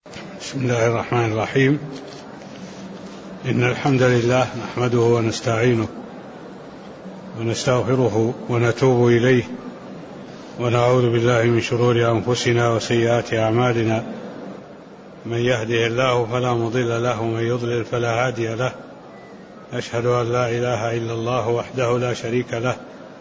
بسم الله الرحمن الرحيم. إن الحمد لله نحمده ونستعينه ونستغفره ونتوب إليه ونعوذ بالله من شرور أنفسنا وسيئات أعمالنا. من يهده الله فلا مضل له ومن يضلل فلا هادي له. أشهد أن لا إله إلا الله وحده لا شريك له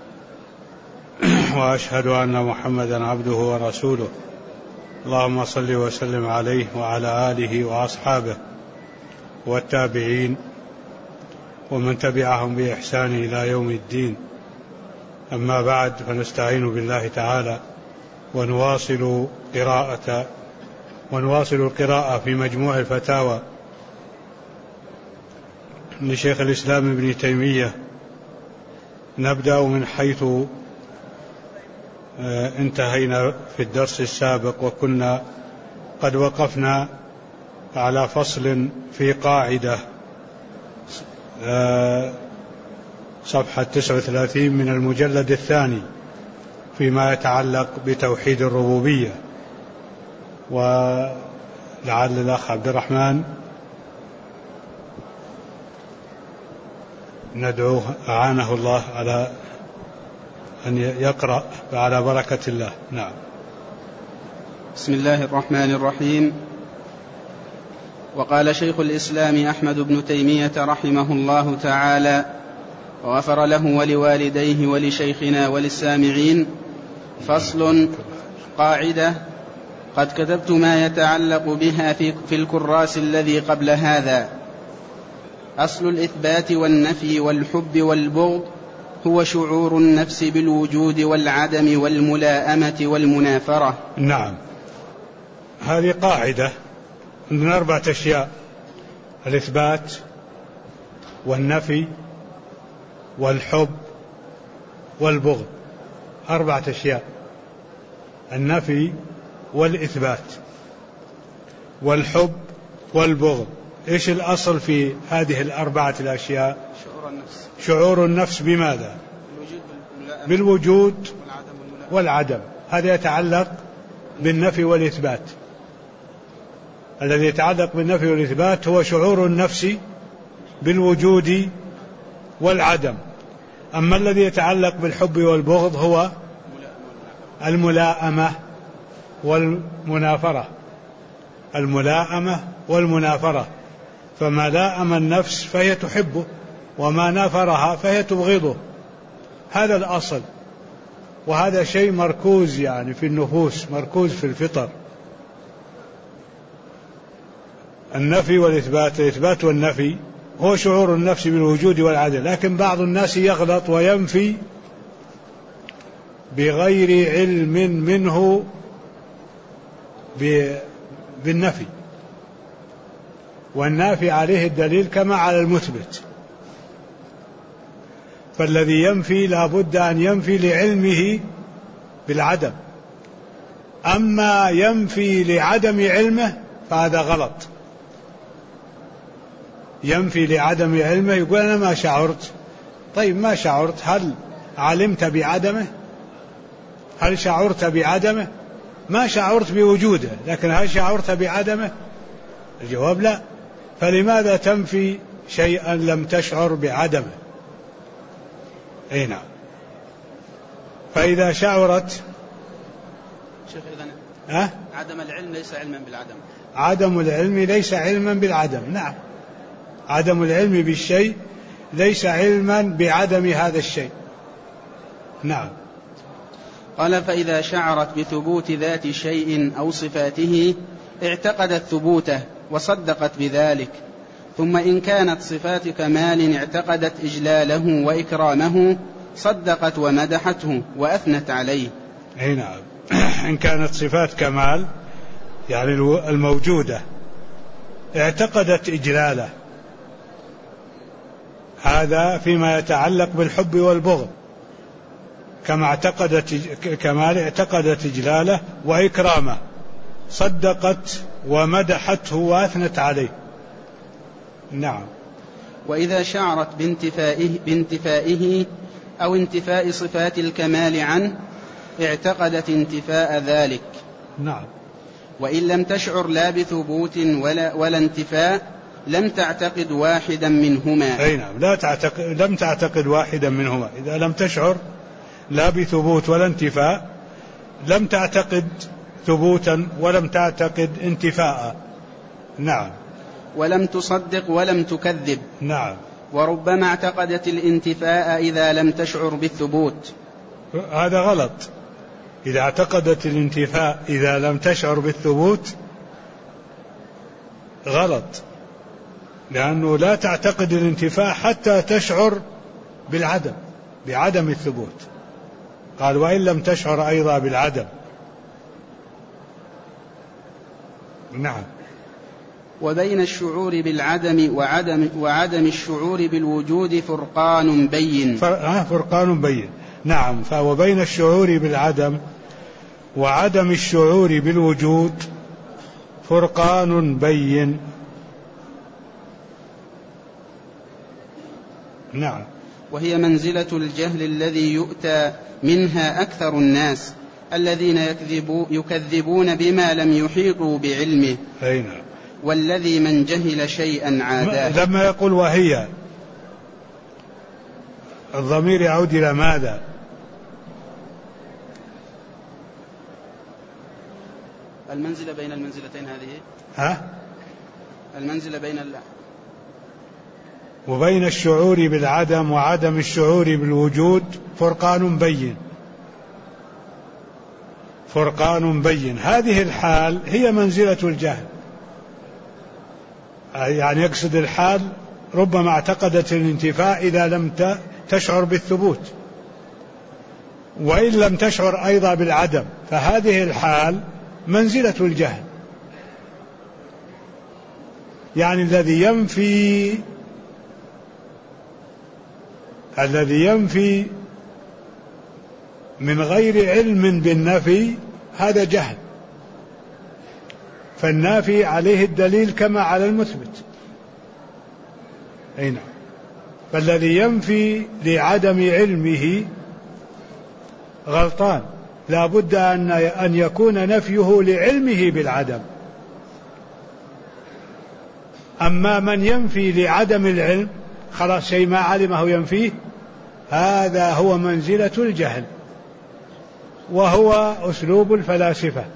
وأشهد أن محمدا عبده ورسوله. اللهم صل وسلم عليه وعلى آله وأصحابه والتابعين ومن تبعهم بإحسان إلى يوم الدين. أما بعد، فنستعين بالله تعالى ونواصل القراءة في مجموع الفتاوى لشيخ الإسلام ابن تيمية. نبدأ من حيث انتهينا في الدرس السابق، وكنا قد وقفنا على فصل في قاعدة صفحة 39 من المجلد الثاني فيما يتعلق بتوحيد الربوبية. ولعل الأخ عبد الرحمن ندعوه أعانه الله على أن يقرأ على بركة الله. نعم. بسم الله الرحمن الرحيم. وقال شيخ الإسلام أحمد بن تيمية رحمه الله تعالى وغفر له ولوالديه ولشيخنا وللسامعين: فصل. قاعدة قد كتبت ما يتعلق بها في الكراس الذي قبل هذا. أصل الإثبات والنفي والحب والبغض هو شعور النفس بالوجود والعدم والملاءمة والمنافرة. نعم، هذه قاعدة من 4 أشياء: الإثبات والنفي والحب والبغض. 4 أشياء: النفي والإثبات والحب والبغض. إيش الأصل في هذه 4 الأشياء؟ شعور النفس بماذا؟ بالوجود والعدم. هذا يتعلق بالنفي والإثبات. الذي يتعلق بالنفي والإثبات هو شعور النفس بالوجود والعدم. أما الذي يتعلق بالحب والبغض هو الملاءمة والمنافرة. الملاءمة والمنافرة، فما لائم النفس فهي تحبه، وما نافرها فهي تبغضه. هذا الأصل، وهذا شيء مركوز يعني في النفوس، مركوز في الفطر. النفي والإثبات، الإثبات والنفي هو شعور النفس بالوجود والعدم. لكن بعض الناس يغلط وينفي بغير علم منه بالنفي، والنافي عليه الدليل كما على المثبت. فالذي ينفي لا بد أن ينفي لعلمه بالعدم. أما ينفي لعدم علمه فهذا غلط. ينفي لعدم علمه، يقول أنا ما شعرت. طيب ما شعرت، هل علمت بعدمه؟ هل شعرت بعدمه؟ ما شعرت بوجوده، لكن هل شعرت بعدمه؟ الجواب لا. فلماذا تنفي شيئا لم تشعر بعدمه؟ أي نعم. فإذا شعرت شيخ عدم العلم ليس علما بالعدم. عدم العلم ليس علما بالعدم. نعم، عدم العلم بالشيء ليس علما بعدم هذا الشيء. نعم. قال: فإذا شعرت بثبوت ذات شيء أو صفاته اعتقدت ثبوته وصدقت بذلك. ثم إن كانت صفات كمال اعتقدت إجلاله وإكرامه، صدقت ومدحته وأثنت عليه. أي نعم. إن كانت صفات كمال يعني الموجودة اعتقدت إجلاله، هذا فيما يتعلق بالحب والبغض. كما اعتقدت كمال اعتقدت إجلاله وإكرامه، صدقت ومدحته وأثنت عليه. نعم. وإذا شعرت بانتفائه أو انتفاء صفات الكمال عنه اعتقدت انتفاء ذلك. نعم. وإن لم تشعر لا بثبوت ولا انتفاء لم تعتقد واحدا منهما. أي نعم، لم تعتقد واحدا منهما. إذا لم تشعر لا بثبوت ولا انتفاء لم تعتقد ثبوتا ولم تعتقد انتفاء. نعم. ولم تصدق ولم تكذب. نعم. وربما اعتقدت الانتفاء إذا لم تشعر بالثبوت. هذا غلط. إذا اعتقدت الانتفاء إذا لم تشعر بالثبوت غلط، لأنه لا تعتقد الانتفاء حتى تشعر بعدم الثبوت. قال وإن لم تشعر أيضا بالعدم. نعم. وبين الشعور بالعدم وعدم الشعور بالوجود فرقان بين. فرقان بين. نعم. وبين الشعور بالعدم وعدم الشعور بالوجود فرقان بين. نعم. وهي منزلة الجهل الذي يؤتى منها أكثر الناس الذين يكذبون بما لم يحيطوا بعلمه. أي نعم. والذي من جهل شيئا عاداه. لما يقول وهي الضمير يعود إلى ماذا؟ المنزلة بين المنزلتين هذه. المنزلة بين وبين الشعور بالعدم وعدم الشعور بالوجود فرقان بين. فرقان بين. هذه الحال هي منزلة الجهل. يعني يقصد الحال ربما اعتقدت الانتفاء إذا لم تشعر بالثبوت، وإن لم تشعر أيضا بالعدم، فهذه الحال منزلة الجهل. يعني الذي ينفي من غير علم بالنفي هذا جهل، فالنافي عليه الدليل كما على المثبت. أي نعم. فالذي ينفي لعدم علمه غلطان، لا بد أن يكون نفيه لعلمه بالعدم. أما من ينفي لعدم العلم خلاص شيء ما علمه ينفيه، هذا هو منزلة الجهل، وهو أسلوب الفلاسفة.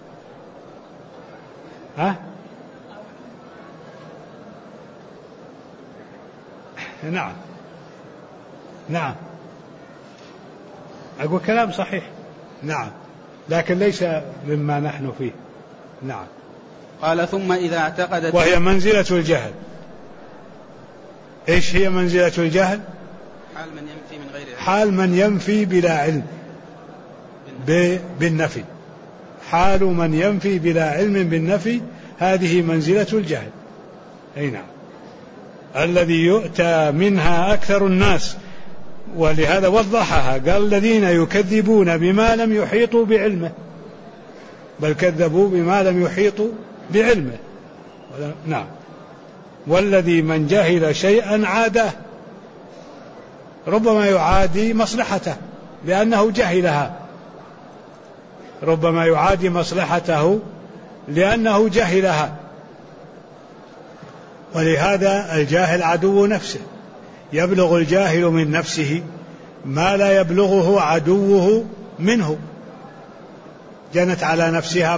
نعم. نعم. أقول كلام صحيح. نعم. لكن ليس مما نحن فيه. نعم. قال ثم إذا اعتقدت. وهي منزلة الجهل. إيش هي منزلة الجهل؟ حال من ينفي من غير علم. حال من ينفي بلا علم بالنفي. حال من ينفي بلا علم بالنفي هذه منزلة الجهل. أي نعم. الذي يؤتى منها أكثر الناس، ولهذا وضحها قال الذين يكذبون بما لم يحيطوا بعلمه، بل كذبوا بما لم يحيطوا بعلمه. نعم. والذي من جهل شيئا عاداه، ربما يعادي مصلحته لأنه جهلها، ربما يعادي مصلحته لأنه جهلها. ولهذا الجاهل عدو نفسه، يبلغ الجاهل من نفسه ما لا يبلغه عدوه منه. جنت على نفسها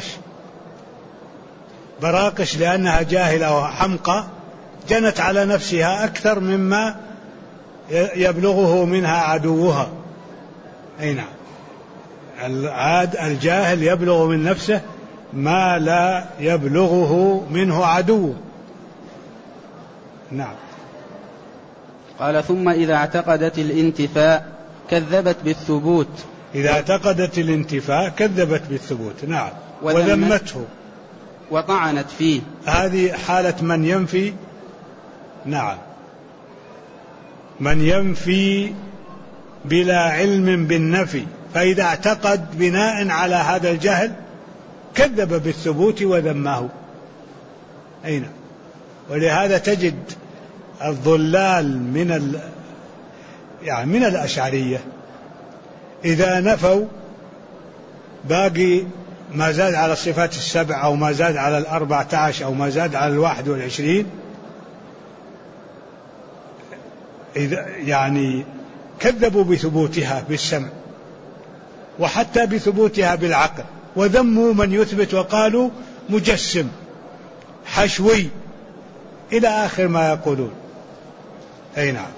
براقش لأنها جاهلة وحمقى، جنت على نفسها أكثر مما يبلغه منها عدوها. أي نعم. الجاهل يبلغ من نفسه ما لا يبلغه منه عدوه. نعم. قال ثم إذا اعتقدت الانتفاء كذبت بالثبوت. إذا اعتقدت الانتفاء كذبت بالثبوت. نعم. وذمته وطعنت فيه. هذه حالة من ينفي. نعم. من ينفي بلا علم بالنفي، فإذا اعتقد بناء على هذا الجهل كذب بالثبوت وذمه. أي نعم. ولهذا تجد الضلال من الأشعرية إذا نفوا باقي ما زاد على الصفات السبع أو ما زاد على 14 أو ما زاد على 21 يعني كذبوا بثبوتها بالسمع وحتى بثبوتها بالعقل، وذموا من يثبت وقالوا مجسم حشوي إلى آخر ما يقولون. أي نعم.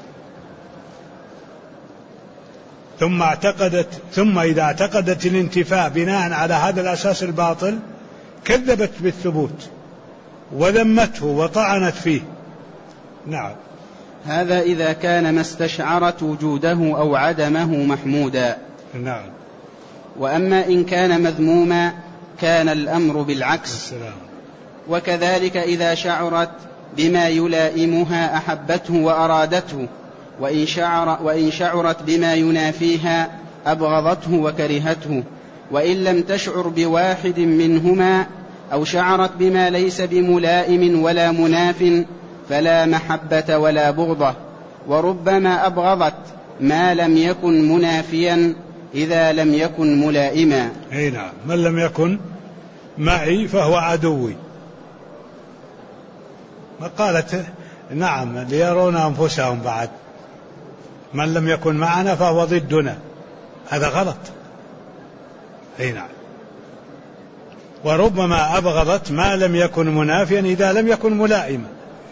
ثم إذا اعتقدت الانتفاء بناء على هذا الأساس الباطل كذبت بالثبوت وذمته وطعنت فيه. نعم. هذا إذا كان ما استشعرت وجوده أو عدمه محمودا. نعم. وأما إن كان مذموما كان الأمر بالعكس. السلام. وكذلك إذا شعرت بما يلائمها أحبته وأرادته، وإن شعرت بما ينافيها أبغضته وكرهته. وإن لم تشعر بواحد منهما أو شعرت بما ليس بملائم ولا مناف فلا محبة ولا بغضة. وربما أبغضت ما لم يكن منافيا إذا لم يكن ملائما. أي نعم. من لم يكن معي فهو عدوي. ما قالت نعم ليرون أنفسهم بعد، من لم يكن معنا فهو ضدنا، هذا غلط. أي نعم. وربما أبغضت ما لم يكن منافيا إذا لم يكن ملائما.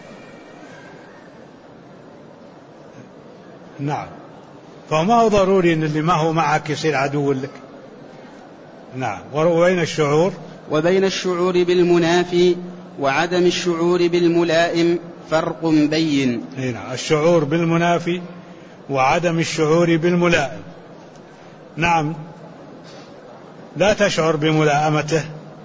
نعم. فما هو ضروري أن اللي ما هو معك يصير عدو لك. نعم. وبين الشعور بالمنافي وعدم الشعور بالملائم فرق بين. نعم. الشعور بالمنافي وعدم الشعور بالملائم. نعم. لا تشعر بملائمته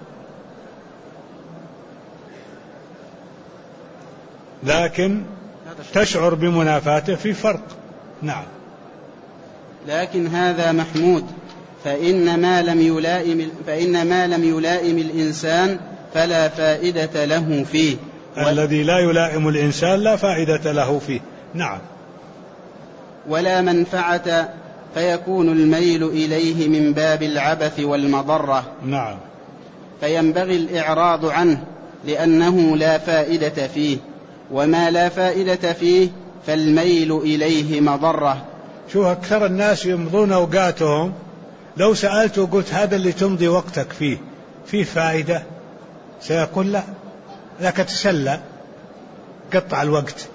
لكن تشعر بمنافاته، في فرق. نعم. لكن هذا محمود، فإن ما لم يلائم الإنسان فلا فائدة له فيه. الذي لا يلائم الإنسان لا فائدة له فيه. نعم. ولا منفعة، فيكون الميل إليه من باب العبث والمضرة. نعم. فينبغي الإعراض عنه لأنه لا فائدة فيه، وما لا فائدة فيه فالميل إليه مضرة. شوف أكثر الناس يمضون أوقاتهم، لو سألت وقلت هذا اللي تمضي وقتك فيه فائدة، سيقول لا، لك تسلى، قطع الوقت.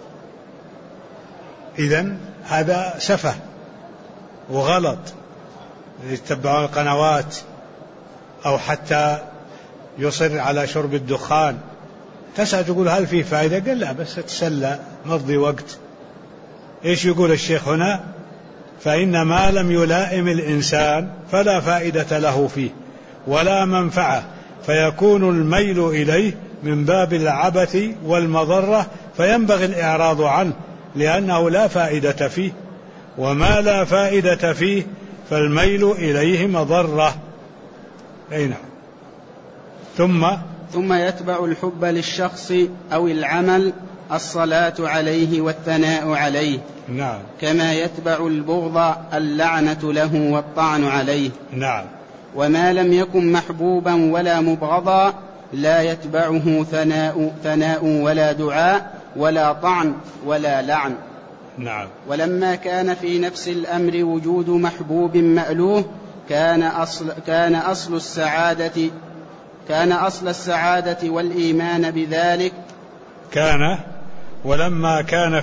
إذن هذا سفه وغلط. يتبعون القنوات أو حتى يصر على شرب الدخان، تسأل تقول هل فيه فائدة؟ قال لا، بس تسلى مضي وقت. إيش يقول الشيخ هنا؟ فإن ما لم يلائم الإنسان فلا فائدة له فيه ولا منفعة، فيكون الميل إليه من باب العبث والمضرة، فينبغي الإعراض عنه لأنه لا فائدة فيه، وما لا فائدة فيه فالميل إليه مضرة. أي نعم. ثم يتبع الحب للشخص أو العمل الصلاة عليه والثناء عليه. نعم. كما يتبع البغض اللعنة له والطعن عليه. نعم. وما لم يكن محبوبا ولا مبغضا لا يتبعه ثناء ولا دعاء ولا طعن ولا لعن. نعم. ولما كان في نفس الأمر وجود محبوب مألوه كان أصل السعادة والإيمان بذلك. ولما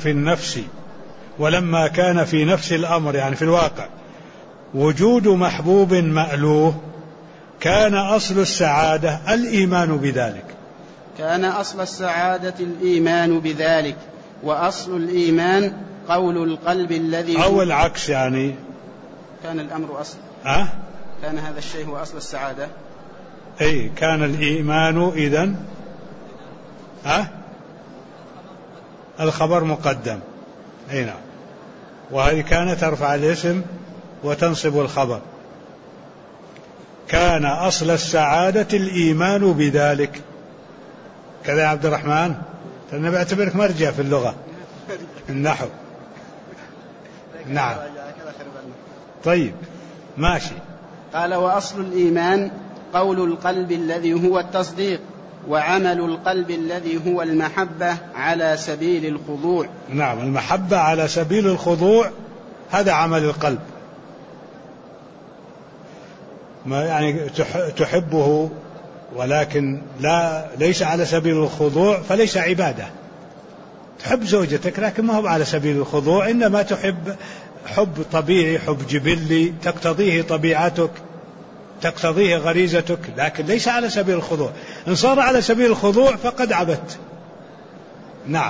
كان في نفس الأمر، يعني في الواقع، وجود محبوب مألوه، كان أصل السعادة الإيمان بذلك. كان أصل السعادة الإيمان بذلك، وأصل الإيمان قول القلب الذي أو العكس، يعني كان الأمر أصل كان هذا الشيء هو أصل السعادة. أي كان الإيمان إذن الخبر مقدم. أي نعم. وهذه كانت ترفع الاسم وتنصب الخبر. كان أصل السعادة الإيمان بذلك. كذا يا عبد الرحمن، أنا بعتبرك مرجع في اللغة النحو. نعم. طيب ماشي. قال وأصل الإيمان قول القلب الذي هو التصديق، وعمل القلب الذي هو المحبة على سبيل الخضوع. نعم، المحبة على سبيل الخضوع هذا عمل القلب، ما يعني تحبه ولكن ليس على سبيل الخضوع فليس عبادة. تحب زوجتك لكن ما هو على سبيل الخضوع، إنما تحب حب طبيعي، حب جبلي تقتضيه طبيعتك، تقتضيه غريزتك، لكن ليس على سبيل الخضوع. إن صار على سبيل الخضوع فقد عبدت. نعم،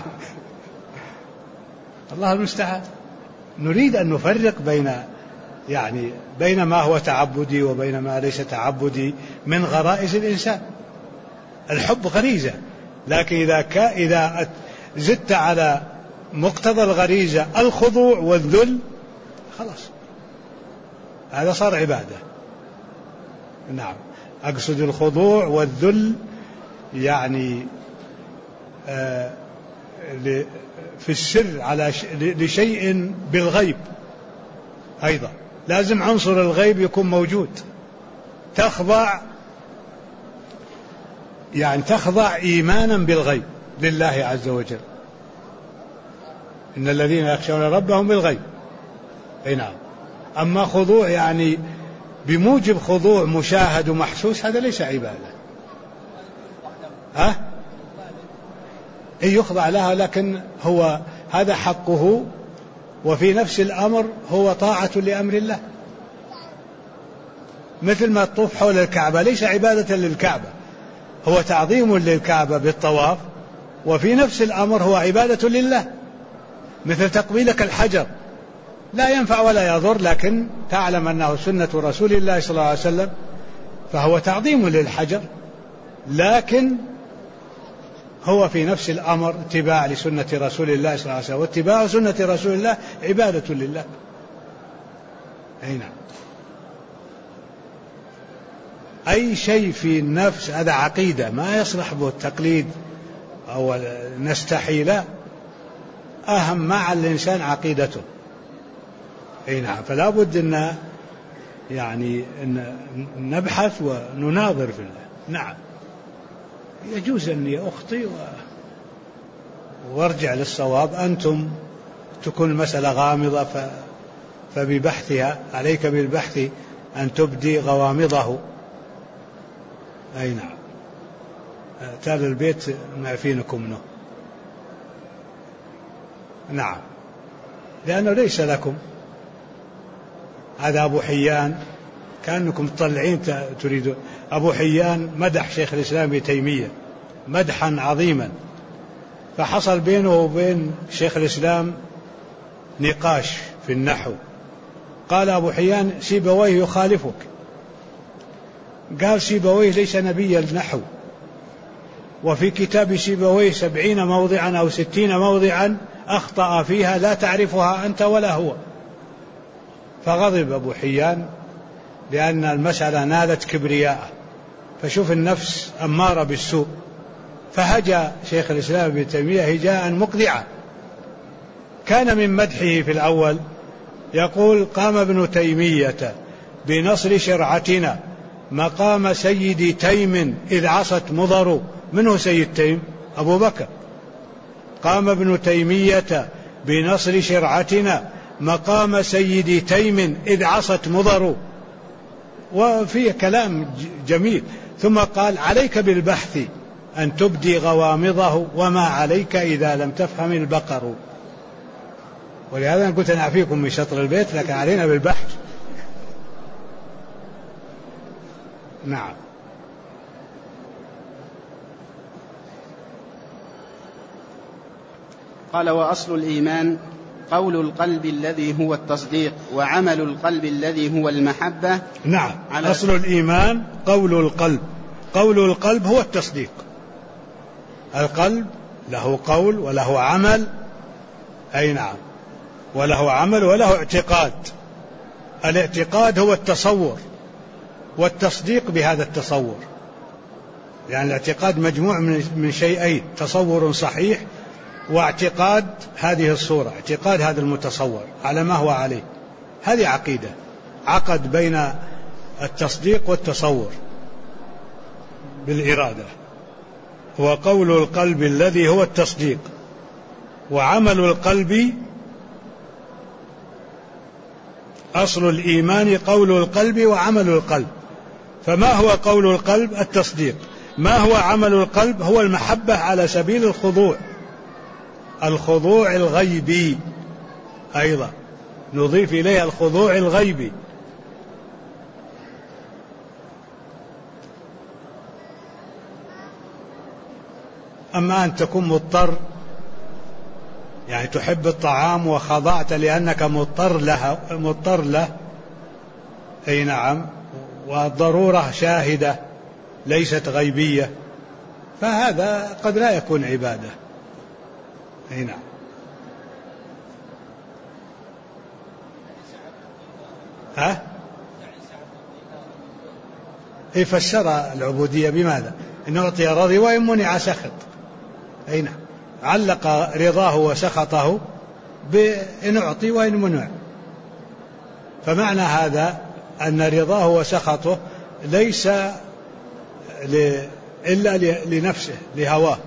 الله المستعان. نريد أن نفرق بين ما هو تعبدي وبين ما ليس تعبدي من غرائز الإنسان. الحب غريزة، لكن إذا زدت على مقتضى الغريزة الخضوع والذل خلاص هذا صار عبادة. نعم، أقصد الخضوع والذل يعني في السر على لشيء بالغيب، أيضا لازم عنصر الغيب يكون موجود. تخضع إيمانا بالغيب لله عز وجل. إن الذين يخشون ربهم بالغيب. أي نعم. أما خضوع يعني بموجب خضوع مشاهد ومحسوس هذا ليس عبادة. يخضع لها، لكن هو هذا حقه، وفي نفس الأمر هو طاعة لأمر الله. مثل ما تطوف حول الكعبة ليس عبادة للكعبة، هو تعظيم للكعبة بالطواف، وفي نفس الأمر هو عبادة لله. مثل تقبيلك الحجر لا ينفع ولا يضر، لكن تعلم أنه سنة رسول الله صلى الله عليه وسلم، فهو تعظيم للحجر، لكن هو في نفس الأمر اتباع لسنة رسول الله صلى الله عليه وسلم، واتباع سنة رسول الله عبادة لله. أي نعم. أي شيء في النفس هذا عقيدة، ما يصلح به التقليد أو نستحي، لا، أهم ما على الإنسان عقيدته. أي نعم. فلا بد أن نبحث ونناظر في الله. نعم، يجوز أني أخطئ وارجع للصواب. أنتم تكون المسألة غامضة فببحثها، عليك بالبحث أن تبدي غوامضه. أي نعم. تال البيت معفينكم منه. نعم، لأنه ليس لكم. هذا أبو حيان، كأنكم تطلعين تريدون. أبو حيان مدح شيخ الإسلام ابن تيمية مدحا عظيما، فحصل بينه وبين شيخ الإسلام نقاش في النحو. قال أبو حيان: سيبويه يخالفك. قال: سيبويه ليس نبي النحو، وفي كتاب سيبويه 70 موضعا أو 60 موضعا أخطأ فيها لا تعرفها أنت ولا هو. فغضب أبو حيان لأن المسألة نالت كبرياء، فشوف النفس أمارة بالسوء، فهجى شيخ الإسلام ابن تيمية هجاء مقذعا. كان من مدحه في الأول يقول: قام ابن تيمية بنصر شرعتنا مقام سيد تيم إذ عصت مضر. منه سيد تيم؟ أبو بكر. قام ابن تيمية بنصر شرعتنا مقام سيد تيم إذ عصت مضر. وفيه كلام جميل. ثم قال: عليك بالبحث أن تبدي غوامضه، وما عليك إذا لم تفهم البقر. ولهذا قلت أنا أعفيكم من شطر البيت، لكن علينا بالبحث. نعم. قال: وأصل الإيمان قول القلب الذي هو التصديق، وعمل القلب الذي هو المحبة. نعم، أصل الإيمان قول القلب. قول القلب هو التصديق. القلب له قول وله عمل. أي نعم، وله عمل وله اعتقاد. الاعتقاد هو التصور، والتصديق بهذا التصور. يعني الاعتقاد مجموع من شيئين: تصور صحيح، واعتقاد هذه الصورة، اعتقاد هذا المتصور على ما هو عليه. هذه عقيدة، عقد بين التصديق والتصور. بالإرادة، وقول القلب الذي هو التصديق، وعمل القلب أصل الإيمان قول القلب وعمل القلب. فما هو قول القلب؟ التصديق. ما هو عمل القلب؟ هو المحبة على سبيل الخضوع، الخضوع الغيبي أيضا نضيف إليها الخضوع الغيبي. أما أن تكون مضطر، يعني تحب الطعام وخضعت لأنك مضطر له، أي نعم، والضرورة شاهدة ليست غيبية، فهذا قد لا يكون عبادة. أي نعم. فسر العبودية بماذا؟ إن أعطي رضي وإن منع سخط. أي نعم، علق رضاه وسخطه بإن أعطي وإن منع. فمعنى هذا أن رضاه وسخطه ليس إلا لنفسه لهواه،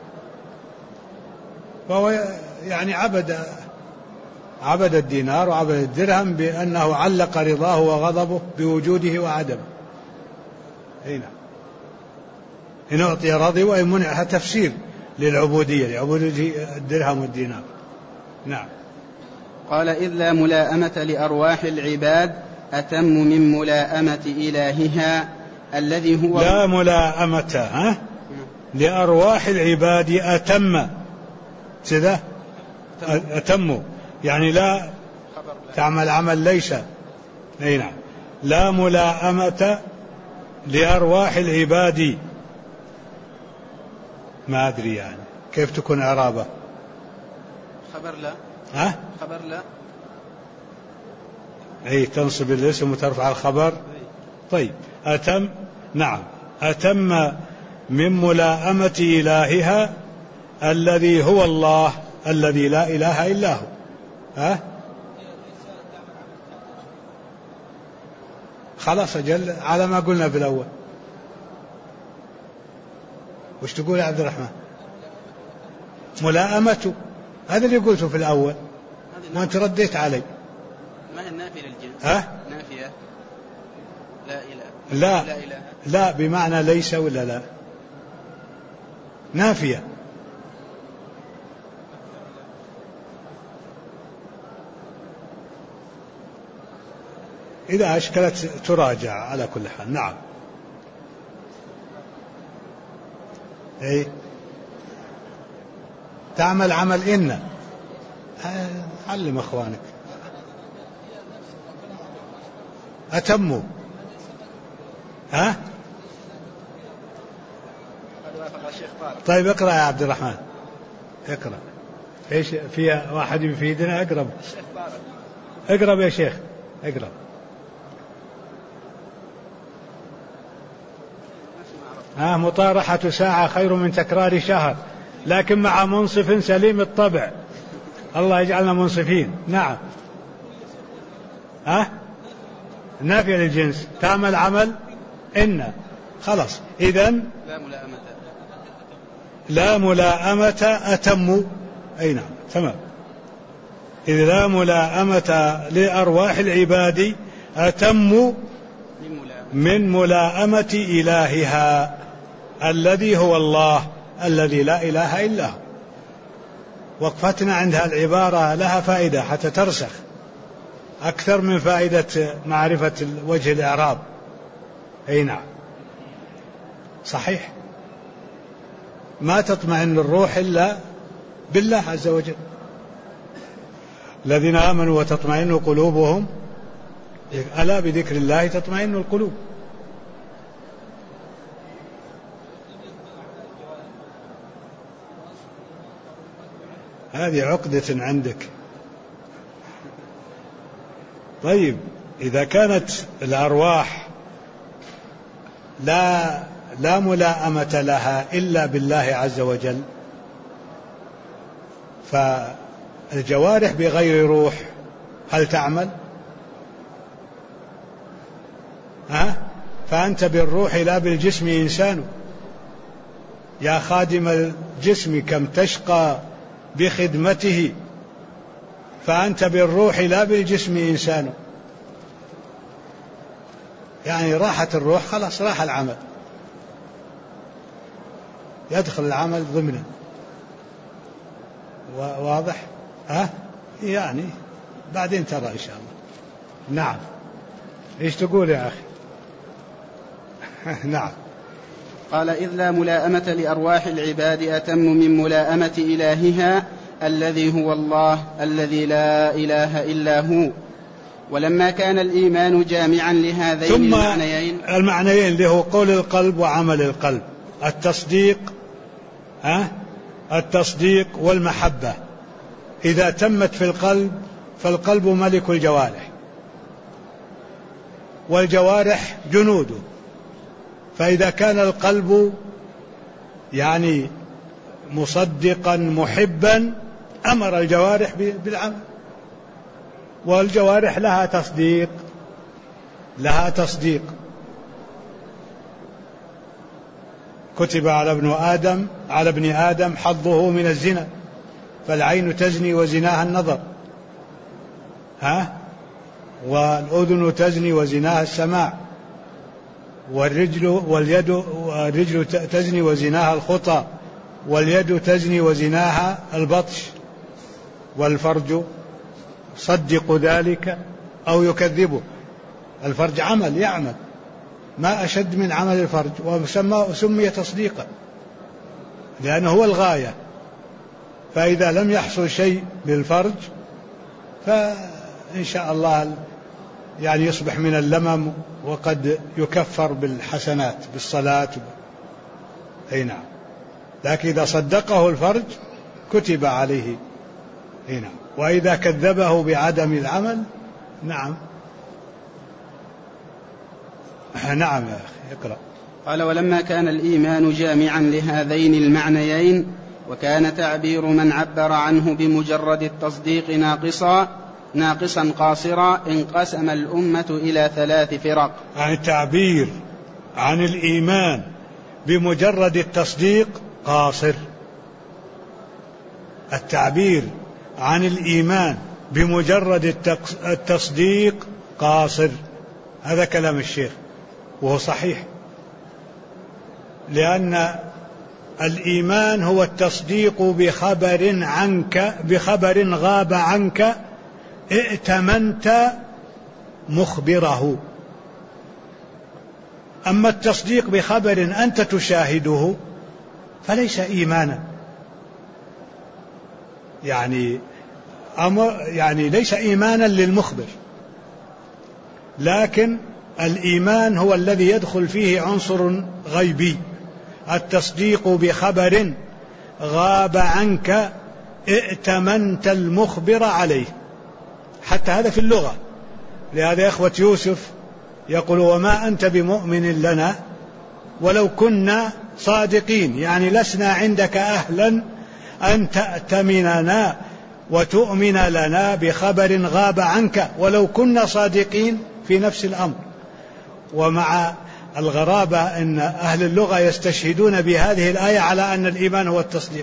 فهو يعني عبد الدينار وعبد الدرهم بأنه علق رضاه وغضبه بوجوده وعدمه. أي نعم، إن أعطي رضي وإن منع تفسير للعبودية، لعبودية الدرهم والدينار. نعم. قال إذ لا ملاءمة لأرواح العباد أتم من ملاءمة إلهها الذي هو لا ملاءمة لأرواح العباد أتم كذا، أتم يعني لا تعمل عمل ليس. أي نعم، لا ملاءمة لأرواح العباد، ما أدري يعني كيف تكون إعرابه. خبر لا. خبر لا. أي تنصب الاسم وترفع الخبر. طيب أتم، نعم، أتم من ملاءمة إلهها الذي هو الله الذي لا إله إلا هو. خلاص أجل على ما قلنا في الأول. وش تقول يا عبد الرحمن؟ ملاءمته، هذا اللي قلته في الأول وأنت رديت علي. ما هي النافية للجنس؟ نافية لا إله. لا إله. لا بمعنى ليس ولا لا؟ نافية. إذا أشكلت تراجع على كل حال. نعم. تعمل عمل إن، علم أخوانك. أتموا. طيب اقرأ يا عبد الرحمن، اقرأ. ايش في واحد يفيدنا؟ اقرب اقرب يا شيخ، اقرب. مطارحة ساعة خير من تكرار شهر، لكن مع منصف سليم الطبع. الله يجعلنا منصفين. نعم. نافية للجنس، تعمل عمل إن، خلاص. إذن لا ملاءمة أتم. أي نعم، تمام. إذ لا ملاءمة لأرواح العباد أتم من ملاءمة إلهها الذي هو الله الذي لا إله إلا هو. وقفتنا عندها العبارة لها فائدة حتى ترسخ أكثر من فائدة معرفة وجه الإعراب. أي نعم، صحيح. ما تطمئن الروح إلا بالله عز وجل. الذين آمنوا وتطمئن قلوبهم، ألا بذكر الله تطمئن القلوب. هذه عقدة عندك. طيب إذا كانت الأرواح لا ملاءمة لها إلا بالله عز وجل، فالجوارح بغير روح هل تعمل؟ فأنت بالروح لا بالجسم إنسان، يا خادم الجسم كم تشقى بخدمته، فأنت بالروح لا بالجسم إنسان. يعني راحت الروح خلاص راح العمل، يدخل العمل ضمنه. واضح؟ يعني بعدين ترى إن شاء الله. نعم. إيش تقول يا أخي؟ نعم. قال: إذ لا ملاءمة لأرواح العباد أتم من ملاءمة إلهها الذي هو الله الذي لا إله إلا هو. ولما كان الإيمان جامعا لهذين المعنيين اللي هو قول القلب وعمل القلب، التصديق والمحبة، إذا تمت في القلب فالقلب ملك الجوارح، والجوارح جنوده. فإذا كان القلب يعني مصدقا محبا أمر الجوارح بالعمل، والجوارح لها تصديق. كتب على ابن آدم حظه من الزنا، فالعين تزني وزناها النظر، والأذن تزني وزناها السماع، والرجل تزني وزناها الخطى، واليد تزني وزناها البطش، والفرج صدق ذلك أو يكذبه. الفرج عمل يعمل، ما أشد من عمل الفرج، وسمي تصديقا لأنه هو الغاية. فإذا لم يحصل شيء بالفرج فإن شاء الله يعني يصبح من اللمم، وقد يكفر بالحسنات بالصلاة. أي نعم. لكن إذا صدقه الفرج كتب عليه. أي نعم. وإذا كذبه بعدم العمل نعم يا أخي اقرأ. قال: ولما كان الإيمان جامعا لهذين المعنيين، وكان تعبير من عبر عنه بمجرد التصديق ناقصا قاصرا، انقسم الأمة إلى 3 فرق. يعني التعبير عن الإيمان بمجرد التصديق قاصر. التعبير عن الإيمان بمجرد التصديق قاصر. هذا كلام الشيخ وهو صحيح، لأن الإيمان هو التصديق بخبر غاب عنك ائتمنت مخبره. أما التصديق بخبر أنت تشاهده فليس إيمانا، يعني ليس إيمانا للمخبر، لكن الإيمان هو الذي يدخل فيه عنصر غيبي. التصديق بخبر غاب عنك ائتمنت المخبر عليه، حتى هذا في اللغة. لهذا إخوة يوسف يقول: وما أنت بمؤمن لنا ولو كنا صادقين، يعني لسنا عندك أهلا أن تأتمننا وتؤمن لنا بخبر غاب عنك ولو كنا صادقين في نفس الأمر. ومع الغرابة أن أهل اللغة يستشهدون بهذه الآية على أن الإيمان هو التصديق،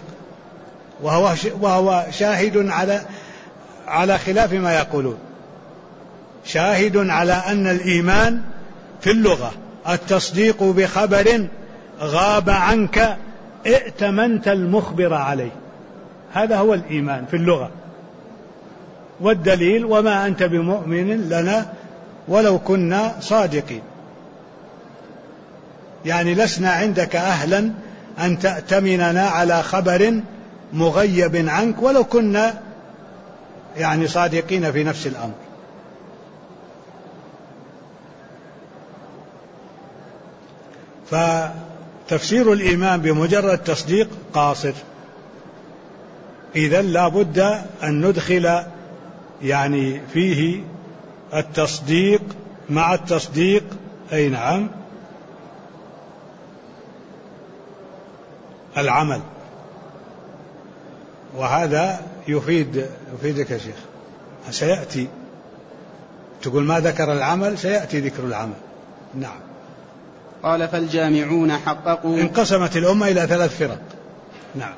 وهو شاهد على خلاف ما يقولون، شاهد على أن الإيمان في اللغة التصديق بخبر غاب عنك ائتمنت المخبر عليه، هذا هو الإيمان في اللغة. والدليل: وما أنت بمؤمن لنا ولو كنا صادقين، يعني لسنا عندك أهلا أن تأتمننا على خبر مغيب عنك ولو كنا يعني صادقين في نفس الأمر. فتفسير الإيمان بمجرد تصديق قاصر. إذن لا بد أن ندخل يعني فيه التصديق مع التصديق، أي نعم، العمل. وهذا يفيدك يا شيخ، سيأتي. تقول ما ذكر العمل، سيأتي ذكر العمل. نعم. قال فالجامعون حققوا. انقسمت الأمة إلى 3 فرق. نعم.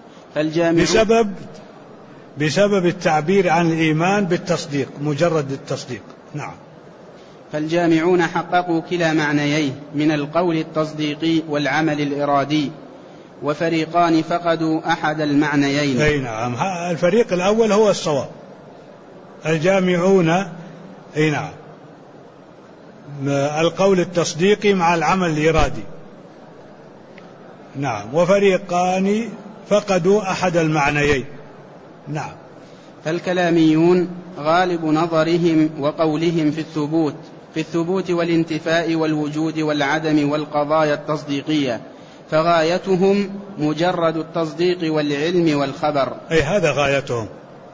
بسبب التعبير عن الإيمان بالتصديق، مجرد التصديق. نعم. فالجامعون حققوا كلا معنييه من القول التصديقي والعمل الإرادي، وفريقان فقدوا أحد المعنيين. أي نعم. الفريق الأول هو الصواب، الجامعون أي نعم القول التصديقي مع العمل الإرادي. نعم. وفريقان فقدوا أحد المعنيين. نعم. فالكلاميون غالب نظرهم وقولهم في الثبوت والانتفاء والوجود والعدم والقضايا التصديقية، فغايتهم مجرد التصديق والعلم والخبر. أي هذا غايتهم،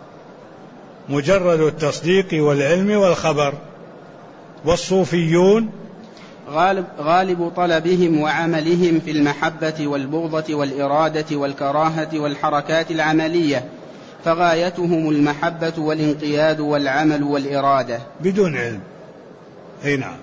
مجرد التصديق والعلم والخبر. والصوفيون غالب طلبهم وعملهم في المحبة والبغضة والإرادة والكراهة والحركات العملية، فغايتهم المحبة والانقياد والعمل والإرادة بدون علم. أي نعم.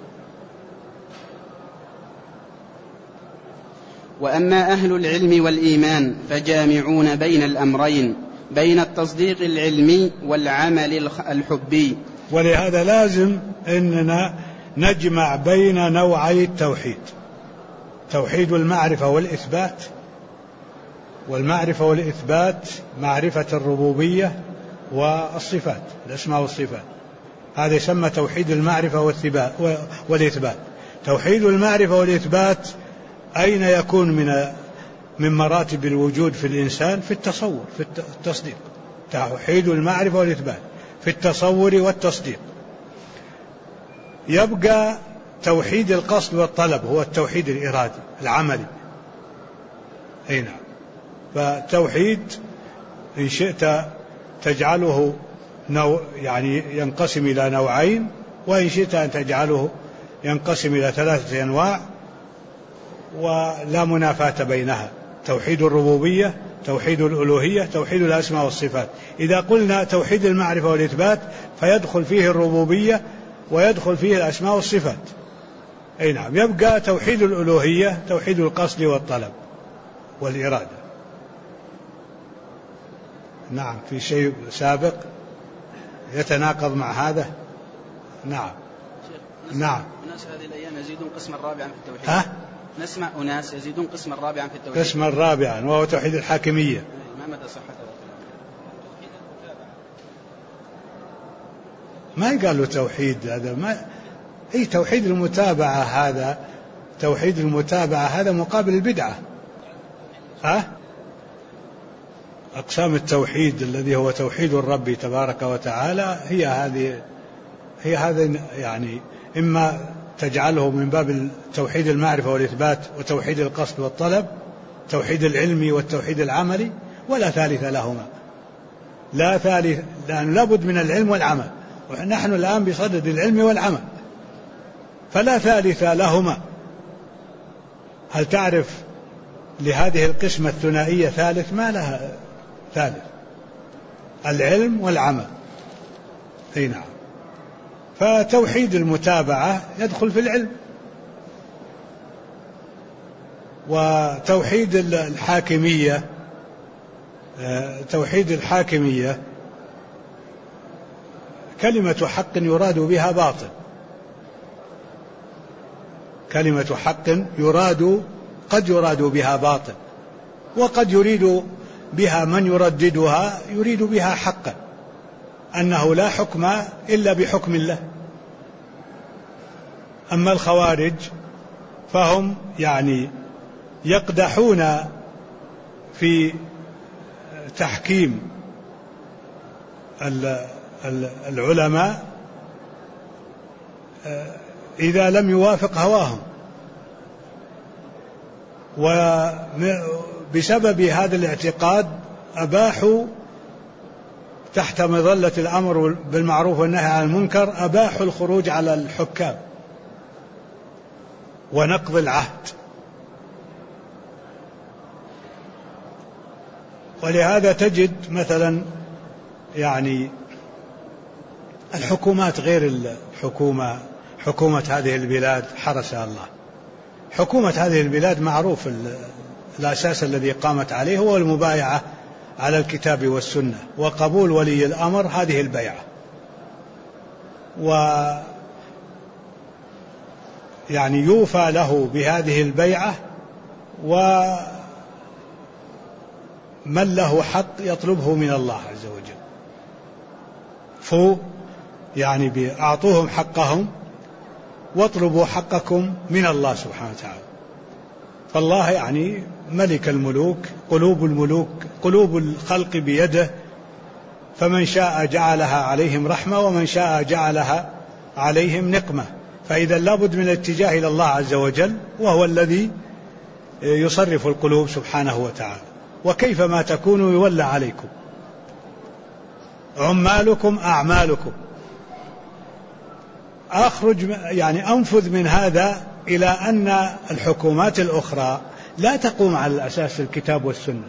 وأما أهل العلم والإيمان فجامعون بين الأمرين، بين التصديق العلمي والعمل الحبي. ولهذا لازم أننا نجمع بين نوعي التوحيد، توحيد المعرفة والإثبات. والمعرفة والإثبات معرفة الربوبية والصفات، الأسماء والصفات، هذا يسمى توحيد المعرفة والإثبات. توحيد المعرفة والإثبات أين يكون من مراتب الوجود في الإنسان؟ في التصور، في التصديق. توحيد المعرفة والإثبات في التصور والتصديق. يبقى توحيد القصد والطلب، هو التوحيد الإرادي العملي. أي نعم. فتوحيد إن شئت تجعله يعني ينقسم إلى نوعين، وإن شئت أن تجعله ينقسم إلى 3 أنواع ولا منافاة بينها: توحيد الربوبية، توحيد الألوهية، توحيد الأسماء والصفات. إذا قلنا توحيد المعرفة والإثبات فيدخل فيه الربوبية ويدخل فيه الأسماء والصفات. أي نعم. يبقى توحيد الألوهية توحيد القصد والطلب والإرادة. نعم. في شيء سابق يتناقض مع هذا؟ نعم. نعم. الناس هذه الأيام يزيدون قسما رابعا في التوحيد. نسمع أناس يزيدون قسما رابعا في التوحيد. قسما رابعا وهو توحيد الحاكمية. ما مدى صحته؟ ما يقال له توحيد هذا، ما أي توحيد المتابعة. هذا توحيد المتابعة، هذا مقابل البدعة. أقسام التوحيد الذي هو توحيد الرب تبارك وتعالى هي هذا يعني، إما تجعله من باب توحيد المعرفة والإثبات وتوحيد القصد والطلب، توحيد العلمي والتوحيد العملي، ولا ثالث لهما. لا ثالث، لأن لابد من العلم والعمل، ونحن الآن بصدد العلم والعمل، فلا ثالث لهما. هل تعرف لهذه القسمة الثنائية ثالث؟ ما لها ثالث، العلم والعمل. أي نعم. فتوحيد المتابعة يدخل في العلم، وتوحيد الحاكمية، توحيد الحاكمية كلمة حق يراد بها باطل، كلمة حق قد يراد بها باطل، وقد يريد بها من يرددها يريد بها حقا، أنه لا حكم إلا بحكم الله. أما الخوارج فهم يعني يقدحون في تحكيم العلماء إذا لم يوافق هواهم، وبسبب هذا الاعتقاد أباحوا تحت مظلة الأمر بالمعروف والنهي عن المنكر، أباحوا الخروج على الحكام ونقض العهد. ولهذا تجد مثلا يعني الحكومات غير حكومة هذه البلاد حرسها الله، حكومة هذه البلاد معروف الأساس الذي قامت عليه هو المبايعة على الكتاب والسنة، وقبول ولي الأمر هذه البيعة، يعني يوفى له بهذه البيعة، ومن له حق يطلبه من الله عز وجل. يعني أعطوهم حقهم واطلبوا حقكم من الله سبحانه وتعالى. فالله يعني ملك الملوك، قلوب الخلق بيده، فمن شاء جعلها عليهم رحمة ومن شاء جعلها عليهم نقمة. فإذا لابد من الاتجاه إلى الله عز وجل، وهو الذي يصرف القلوب سبحانه وتعالى. وكيفما تكونوا يولى عليكم، عمالكم أعمالكم. أنفذ من هذا إلى أن الحكومات الأخرى لا تقوم على الأساس الكتاب والسنة.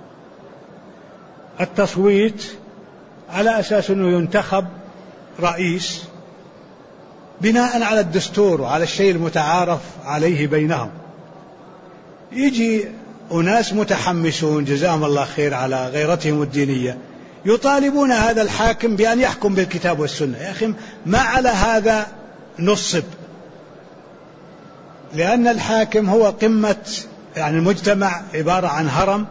التصويت على أساس أنه ينتخب رئيس بناء على الدستور وعلى الشيء المتعارف عليه بينهم. يجي أناس متحمسون جزاهم الله خير على غيرتهم الدينية يطالبون هذا الحاكم بأن يحكم بالكتاب والسنة. يا أخي ما على هذا نصب، لأن الحاكم هو قمة، يعني المجتمع عبارة عن هرم،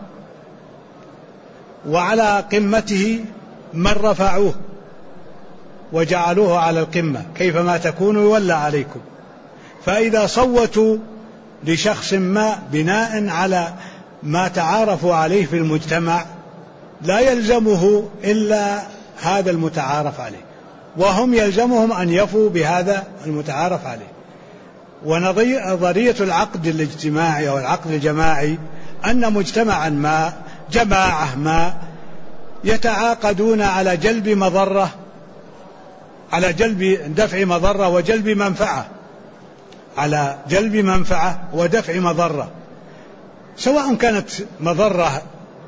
وعلى قمته من رفعوه وجعلوه على القمة، كيفما تكونوا يولى عليكم. فإذا صوتوا لشخص ما بناء على ما تعارفوا عليه في المجتمع لا يلزمه إلا هذا المتعارف عليه، وهم يلزمهم أن يفوا بهذا المتعارف عليه. ونظرية العقد الاجتماعي أو العقد الجماعي أن مجتمعا ما، جماعة ما، يتعاقدون على جلب مضرة، على جلب دفع مضرة وجلب منفعة، على جلب منفعة ودفع مضرة، سواء كانت مضرة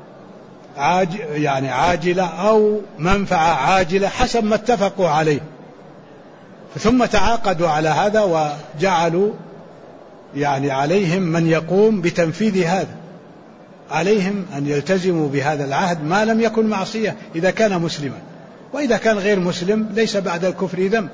عاجلة أو منفعة عاجلة حسب ما اتفقوا عليه. ثم تعاقدوا على هذا وجعلوا عليهم من يقوم بتنفيذ هذا، عليهم أن يلتزموا بهذا العهد ما لم يكن معصية إذا كان مسلما، وإذا كان غير مسلم ليس بعد الكفر ذنب.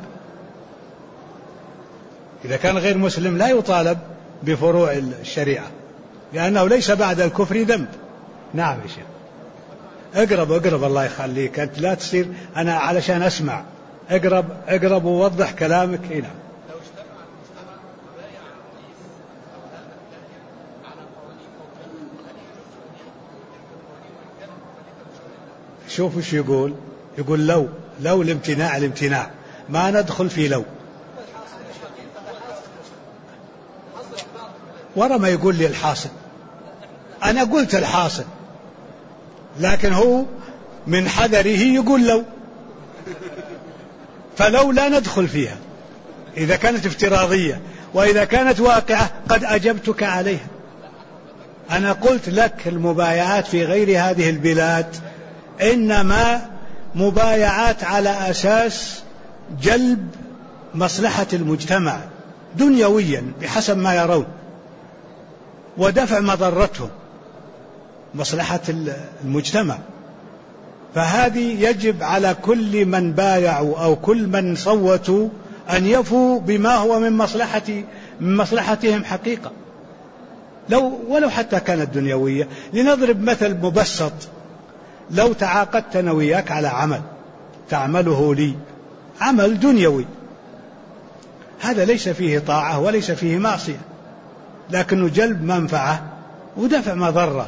إذا كان غير مسلم لا يطالب بفروع الشريعة لأنه ليس بعد الكفر ذنب. نعم يا شيخ. اقرب الله يخليك، أنت لا تصير أنا علشان أسمع. اقرب ووضح كلامك. نعم. لو اجتمع المجتمع وبايع الرئيس أو هذا الكاتب على قوانين أو قانون، هل يجوز أن يحكم بالقوانين وإن كانت مخالفة للشرع؟ شوف ايش يقول لو الامتناع ما ندخل في لو. ورا ما يقول لي الحاصل، أنا قلت الحاصل، لكن هو من حذره يقول لو، فلو لا ندخل فيها إذا كانت افتراضية، وإذا كانت واقعة قد أجبتك عليها. أنا قلت لك المبايعات في غير هذه البلاد إنما مبايعات على أساس جلب مصلحة المجتمع دنيويا بحسب ما يرون، ودفع مضرتهم مصلحة المجتمع. فهذه يجب على كل من بايعوا أو كل من صوتوا أن يفوا بما هو من مصلحتهم حقيقة، ولو حتى كانت دنيوية. لنضرب مثل مبسط، لو تعاقدت أنا وياك على عمل تعمله لي، عمل دنيوي، هذا ليس فيه طاعة وليس فيه معصية، لكنه جلب منفعة ودفع مضرة.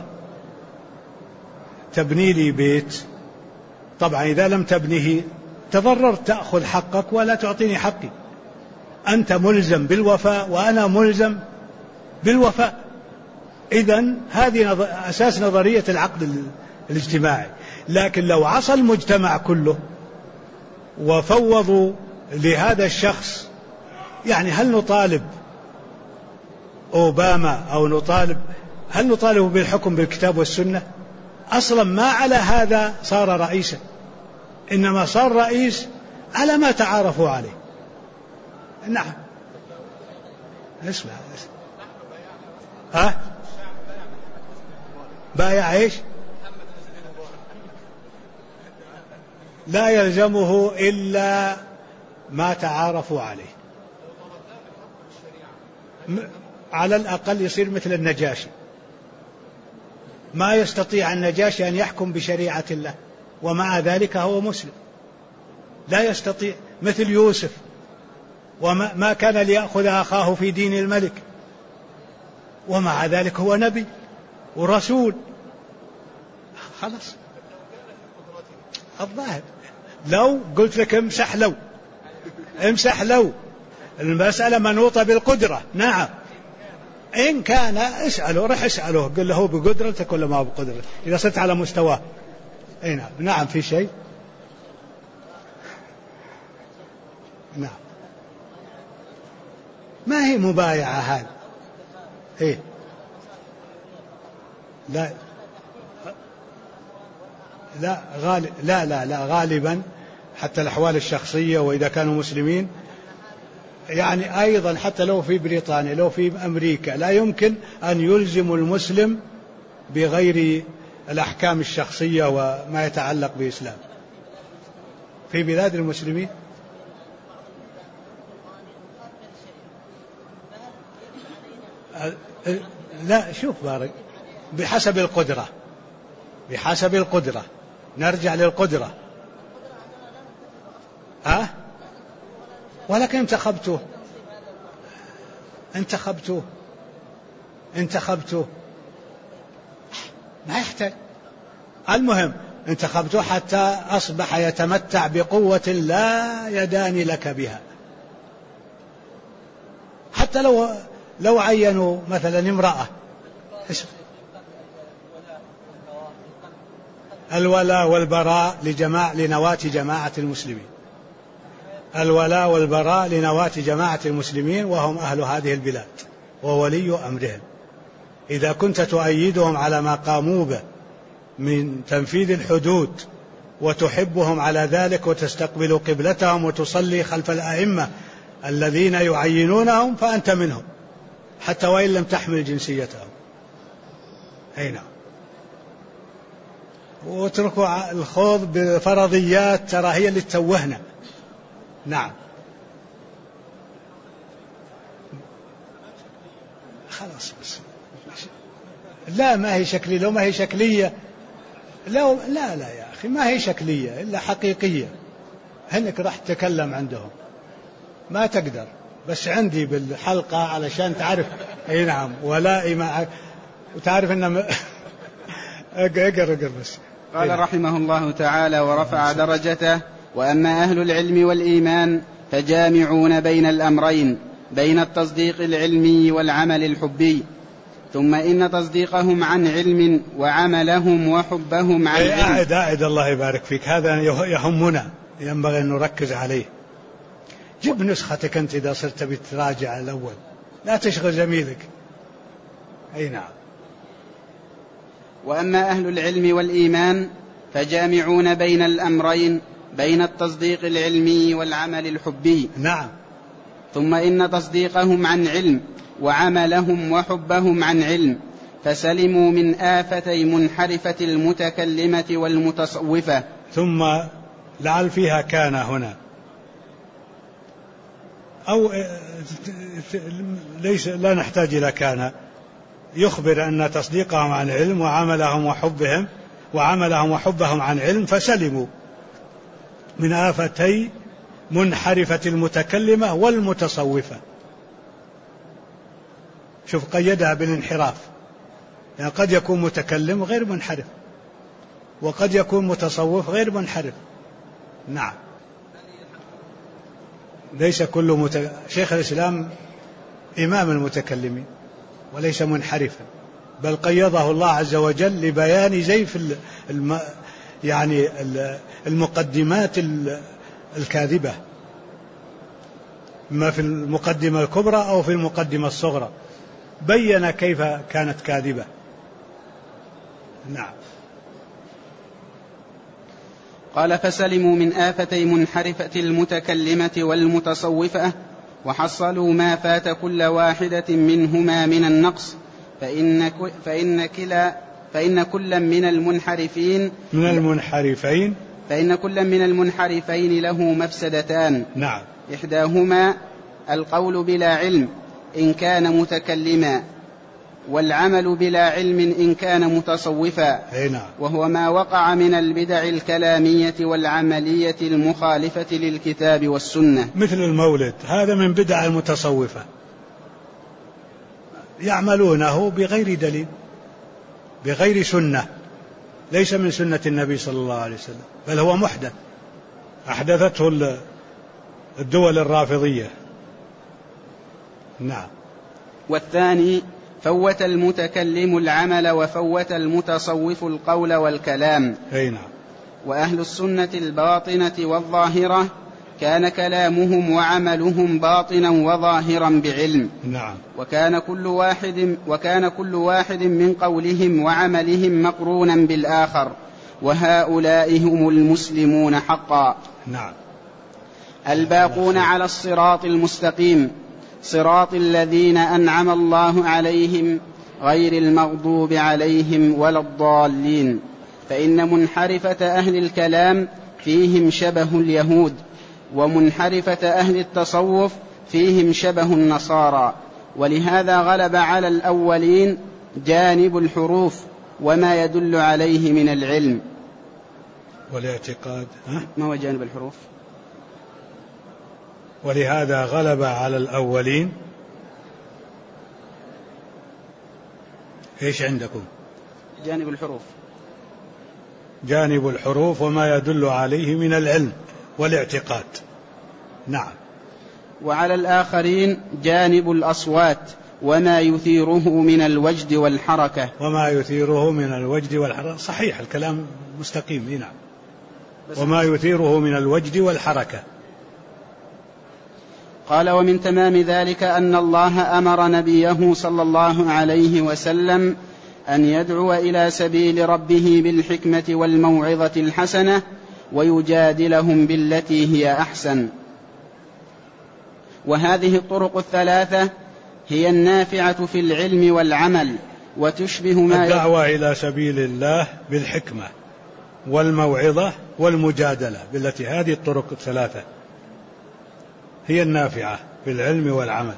تبني لي بيت، طبعا إذا لم تبنيه تضررت، تأخذ حقك ولا تعطيني حقي. أنت ملزم بالوفاء وأنا ملزم بالوفاء. إذن هذه أساس نظرية العقد الاجتماعي. لكن لو عصى المجتمع كله وفوضوا لهذا الشخص، هل نطالب أوباما أو هل نطالب بالحكم بالكتاب والسنة؟ أصلا ما على هذا صار رئيسا، إنما صار رئيس على ما تعارفوا عليه. نعم. اسمع. ها؟ بايع ايش؟ لا يلزمه إلا ما تعارفوا عليه، على الأقل يصير مثل النجاشي. ما يستطيع النجاشي أن يحكم بشريعة الله ومع ذلك هو مسلم، لا يستطيع، مثل يوسف وما كان ليأخذ أخاه في دين الملك ومع ذلك هو نبي ورسول. خلاص الظاهر لو قلت لك امسح لو المسألة منوطة بالقدرة. نعم إن كان اسأله، رح اسأله قل له بقدرتك ولا ما بقدرتك إذا صرت على مستواه. نعم. نعم في شيء. نعم ما هي مبايعة هذه. إيه لا لا غالب لا غالبا حتى الأحوال الشخصية وإذا كانوا مسلمين، يعني أيضا حتى لو في بريطانيا لو في أمريكا لا يمكن أن يلزموا المسلم بغير الأحكام الشخصية وما يتعلق بإسلام في بلاد المسلمين. لا شوف بارك، بحسب القدرة نرجع للقدرة. ولكن انتخبته ما يحتاج. المهم انتخبته حتى أصبح يتمتع بقوة لا يداني لك بها. حتى لو عينوا مثلا امرأة، الولاء والبراء لنواة جماعة المسلمين، الولاء والبراء لنواة جماعة المسلمين وهم أهل هذه البلاد وولي أمرهم. إذا كنت تؤيدهم على ما قاموا به من تنفيذ الحدود وتحبهم على ذلك وتستقبل قبلتهم وتصلي خلف الأئمة الذين يعينونهم فأنت منهم حتى وإن لم تحمل جنسيتهم. نعم. واتركوا الخوض بفرضيات ترى هي اللي تتوهنا. نعم خلاص بس. لا ما هي شكلية، لو ما هي شكلية لا يا أخي ما هي شكلية إلا حقيقية. هنك راح تتكلم عندهم ما تقدر، بس عندي بالحلقة علشان تعرف. أي نعم ولائي معك وتعرف أن اقر بس. قال رحمه الله تعالى ورفع درجته: وأما أهل العلم والإيمان فجامعون بين الأمرين، بين التصديق العلمي والعمل الحبي. ثم إن تصديقهم عن علم وعملهم وحبهم عن علم. أعد الله يبارك فيك، هذا يهمنا ينبغي أن نركز عليه. جيب نسختك أنت إذا صرت بتراجع الأول، لا تشغل زميلك. أي نعم. وأما أهل العلم والإيمان فجامعون بين الأمرين، بين التصديق العلمي والعمل الحبي. نعم. ثم إن تصديقهم عن علم وعملهم وحبهم عن علم، فسلموا من آفتي منحرفة المتكلمة والمتصوفة. ثم لعل فيها كان هنا أو ليس، لا نحتاج إلى كان. يخبر أن تصديقهم عن علم وعملهم وحبهم عن علم فسلموا من آفتي منحرفة المتكلمة والمتصوفة. شوف قيدها بالانحراف، يعني قد يكون متكلم غير منحرف وقد يكون متصوف غير منحرف. نعم. ليس كل شيخ الإسلام إمام المتكلمين وليس منحرفا، بل قيضه الله عز وجل لبيان زيف يعني المقدمات الكاذبة، ما في المقدمة الكبرى أو في المقدمة الصغرى، بين كيف كانت كاذبة. نعم. قال: فسلموا من آفتي منحرفة المتكلمة والمتصوفة، وحصلوا ما فات كل واحدة منهما من النقص، فإن كلا من المنحرفين له مفسدتان. نعم. إحداهما القول بلا علم إن كان متكلما، والعمل بلا علم إن كان متصوفا، وهو ما وقع من البدع الكلامية والعملية المخالفة للكتاب والسنة، مثل المولد، هذا من بدع المتصوفة، يعملونه بغير دليل، بغير سنة، ليس من سنة النبي صلى الله عليه وسلم، بل هو محدث أحدثته الدول الرافضية. نعم. والثاني فوت المتكلم العمل وفوت المتصوف القول والكلام. نعم. وأهل السنة الباطنة والظاهرة كان كلامهم وعملهم باطنا وظاهرا بعلم. نعم. وكان كل واحد من قولهم وعملهم مقرونا بالآخر، وهؤلاء هم المسلمون حقا. نعم. الباقون على الصراط المستقيم، صراط الذين أنعم الله عليهم غير المغضوب عليهم ولا الضالين. فإن منحرفة أهل الكلام فيهم شبه اليهود، ومنحرفة أهل التصوف فيهم شبه النصارى، ولهذا غلب على الأولين جانب الحروف وما يدل عليه من العلم والاعتقاد. ما هو جانب الحروف؟ ولهذا غلب على الأولين. إيش عندكم؟ جانب الحروف. جانب الحروف وما يدل عليه من العلم والاعتقاد. نعم. وعلى الآخرين جانب الأصوات وما يثيره من الوجد والحركة. وما يثيره من الوجد والحركة، صحيح الكلام مستقيم. نعم. وما يثيره من الوجد والحركة. قال: ومن تمام ذلك أن الله أمر نبيه صلى الله عليه وسلم أن يدعو إلى سبيل ربه بالحكمة والموعظة الحسنة ويجادلهم بالتي هي أحسن. وهذه الطرق الثلاثة هي النافعة في العلم والعمل، وتشبه ما الدعوة إلى سبيل الله بالحكمة والموعظة والمجادلة بالتي، هذه الطرق الثلاثة هي النافعة في العلم والعمل،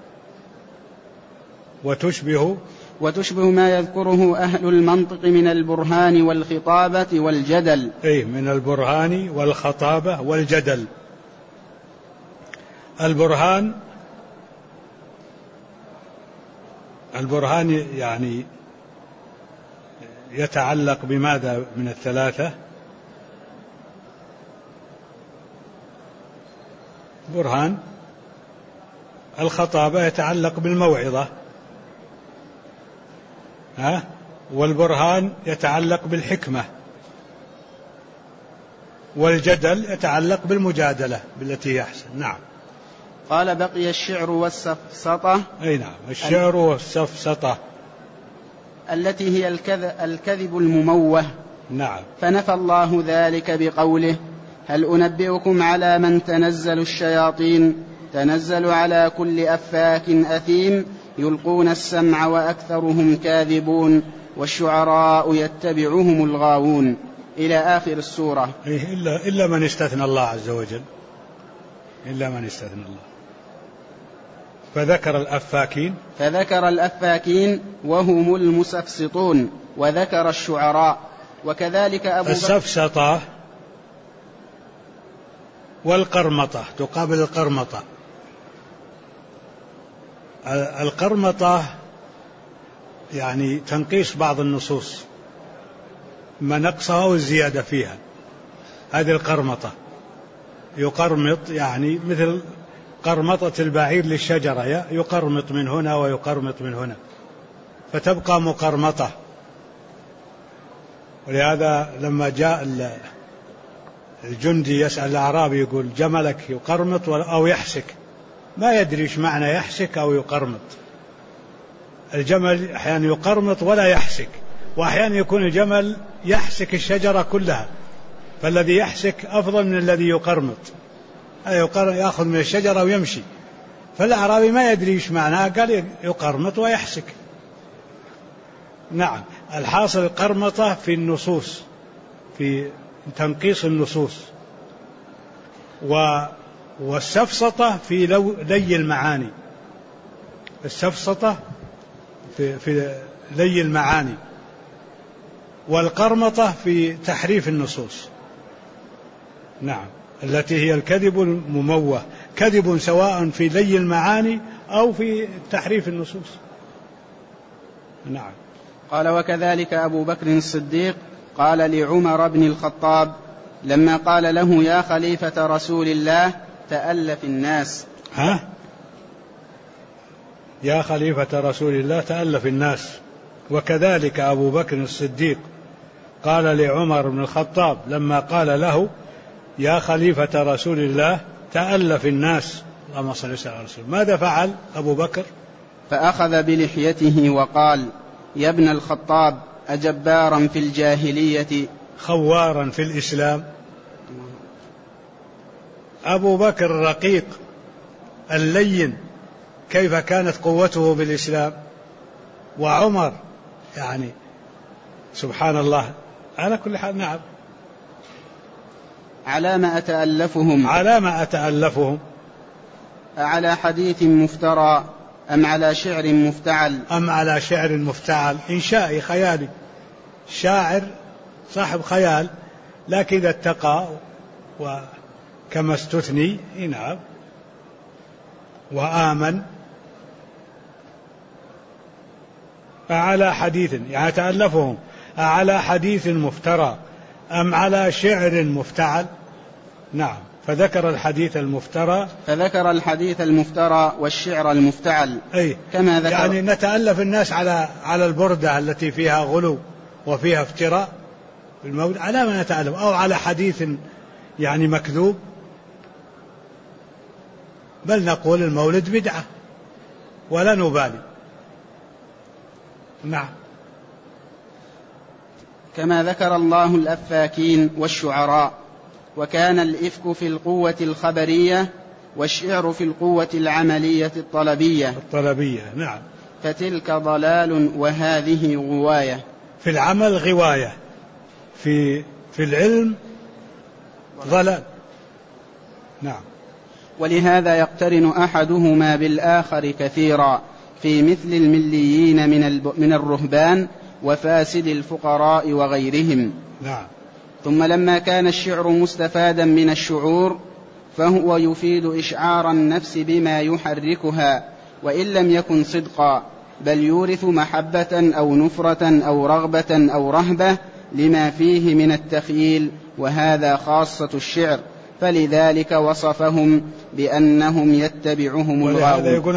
وتشبه ما يذكره أهل المنطق من البرهان والخطابة والجدل. من البرهان والخطابة والجدل. البرهان يعني يتعلق بماذا من الثلاثة؟ برهان. الخطابة يتعلق بالموعظة، والبرهان يتعلق بالحكمة، والجدل يتعلق بالمجادلة بالتي هي أحسن. نعم. قال: بقي الشعر والسفسطة. نعم. الشعر والسفسطة التي هي الكذب المموه. نعم. فنفى الله ذلك بقوله: هل أنبئكم على من تنزل الشياطين؟ تنزل على كل أفاك أثيم يلقون السمع وأكثرهم كاذبون والشعراء يتبعهم الغاوون، إلى آخر السورة. إلا من استثنى الله عز وجل، إلا من استثنى الله. فذكر الأفاكين وهم المسفسطون، وذكر الشعراء. وكذلك السفسطة والقرمطة تقابل القرمطة. القرمطة يعني تنقيص بعض النصوص، ما نقصها والزيادة فيها، هذه القرمطة. يقرمط يعني مثل قرمطة البعير للشجرة، يقرمط من هنا ويقرمط من هنا فتبقى مقرمطة. ولهذا لما جاء الجندي يسأل الأعرابي يقول: جملك يقرمط أو يحسك؟ ما يدري ايش معنى يحسك أو يقرمط. الجمل أحيانا يقرمط ولا يحسك، وأحيانا يكون الجمل يحسك الشجرة كلها، فالذي يحسك أفضل من الذي يقرمط. يأخذ من الشجرة ويمشي. فالأعرابي ما يدري ايش معناه، قال: يقرمط ويحسك. نعم. الحاصل القرمطة في النصوص، في تنقيص النصوص، والسفسطة في لي المعاني. السفسطة في لي المعاني، والقرمطة في تحريف النصوص. نعم، التي هي الكذب المموه، كذب سواء في لي المعاني أو في تحريف النصوص. نعم. قال: وكذلك أبو بكر الصديق قال لعمر بن الخطاب لما قال له: يا خليفة رسول الله تألف الناس. يا خليفة رسول الله تألف الناس. وكذلك أبو بكر الصديق قال لعمر بن الخطاب لما قال له: يا خليفة رسول الله تألف الناس. اللهم صل وسلم على رسول الله. ماذا فعل أبو بكر؟ فأخذ بلحيته وقال: يا ابن الخطاب أجبارا في الجاهلية خوارا في الإسلام. أبو بكر الرقيق اللين كيف كانت قوته بالإسلام، وعمر يعني سبحان الله. على كل حال. نعم. على ما أتألفهم، على ما أتألفهم، أعلى حديث مفترى أم على شعر مفتعل، أم على شعر مفتعل. إنشائي خيالي، شاعر صاحب خيال، لكن إذا اتقى وكما استثني نعم وآمن. أعلى حديث يعني تألفهم، أعلى حديث مفترى أم على شعر مفتعل. نعم. فذكر الحديث المفترى، فذكر الحديث المفترى والشعر المفتعل. أي كما ذكر يعني نتألف الناس على البردة التي فيها غلو وفيها افتراء بالمولد، على ما نتألف، أو على حديث يعني مكذوب، بل نقول المولد بدعة ولا نبالي. نعم. كما ذكر الله الأفاكين والشعراء. وكان الإفك في القوة الخبرية والشعر في القوة العملية الطلبية. نعم. فتلك ضلال وهذه غواية. في العمل غواية، في العلم ضلال. نعم. ولهذا يقترن أحدهما بالآخر كثيرا في مثل المليين من الرهبان وفاسد الفقراء وغيرهم. نعم. ثم لما كان الشعر مستفادا من الشعور فهو يفيد إشعار النفس بما يحركها، وإن لم يكن صدقا، بل يورث محبة أو نفرة أو رغبة أو رهبة لما فيه من التخييل، وهذا خاصة الشعر. فلذلك وصفهم بأنهم يتبعهم الغاوون. ولهذا يقول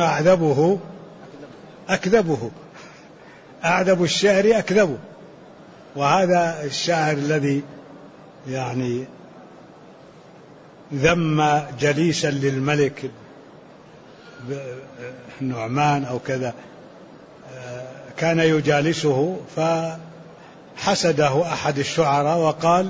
أكذبه، أعذب الشعر أكذبه. وهذا الشاعر الذي يعني ذم جليسا للملك النعمان أو كذا، كان يجالسه فحسده أحد الشعراء وقال: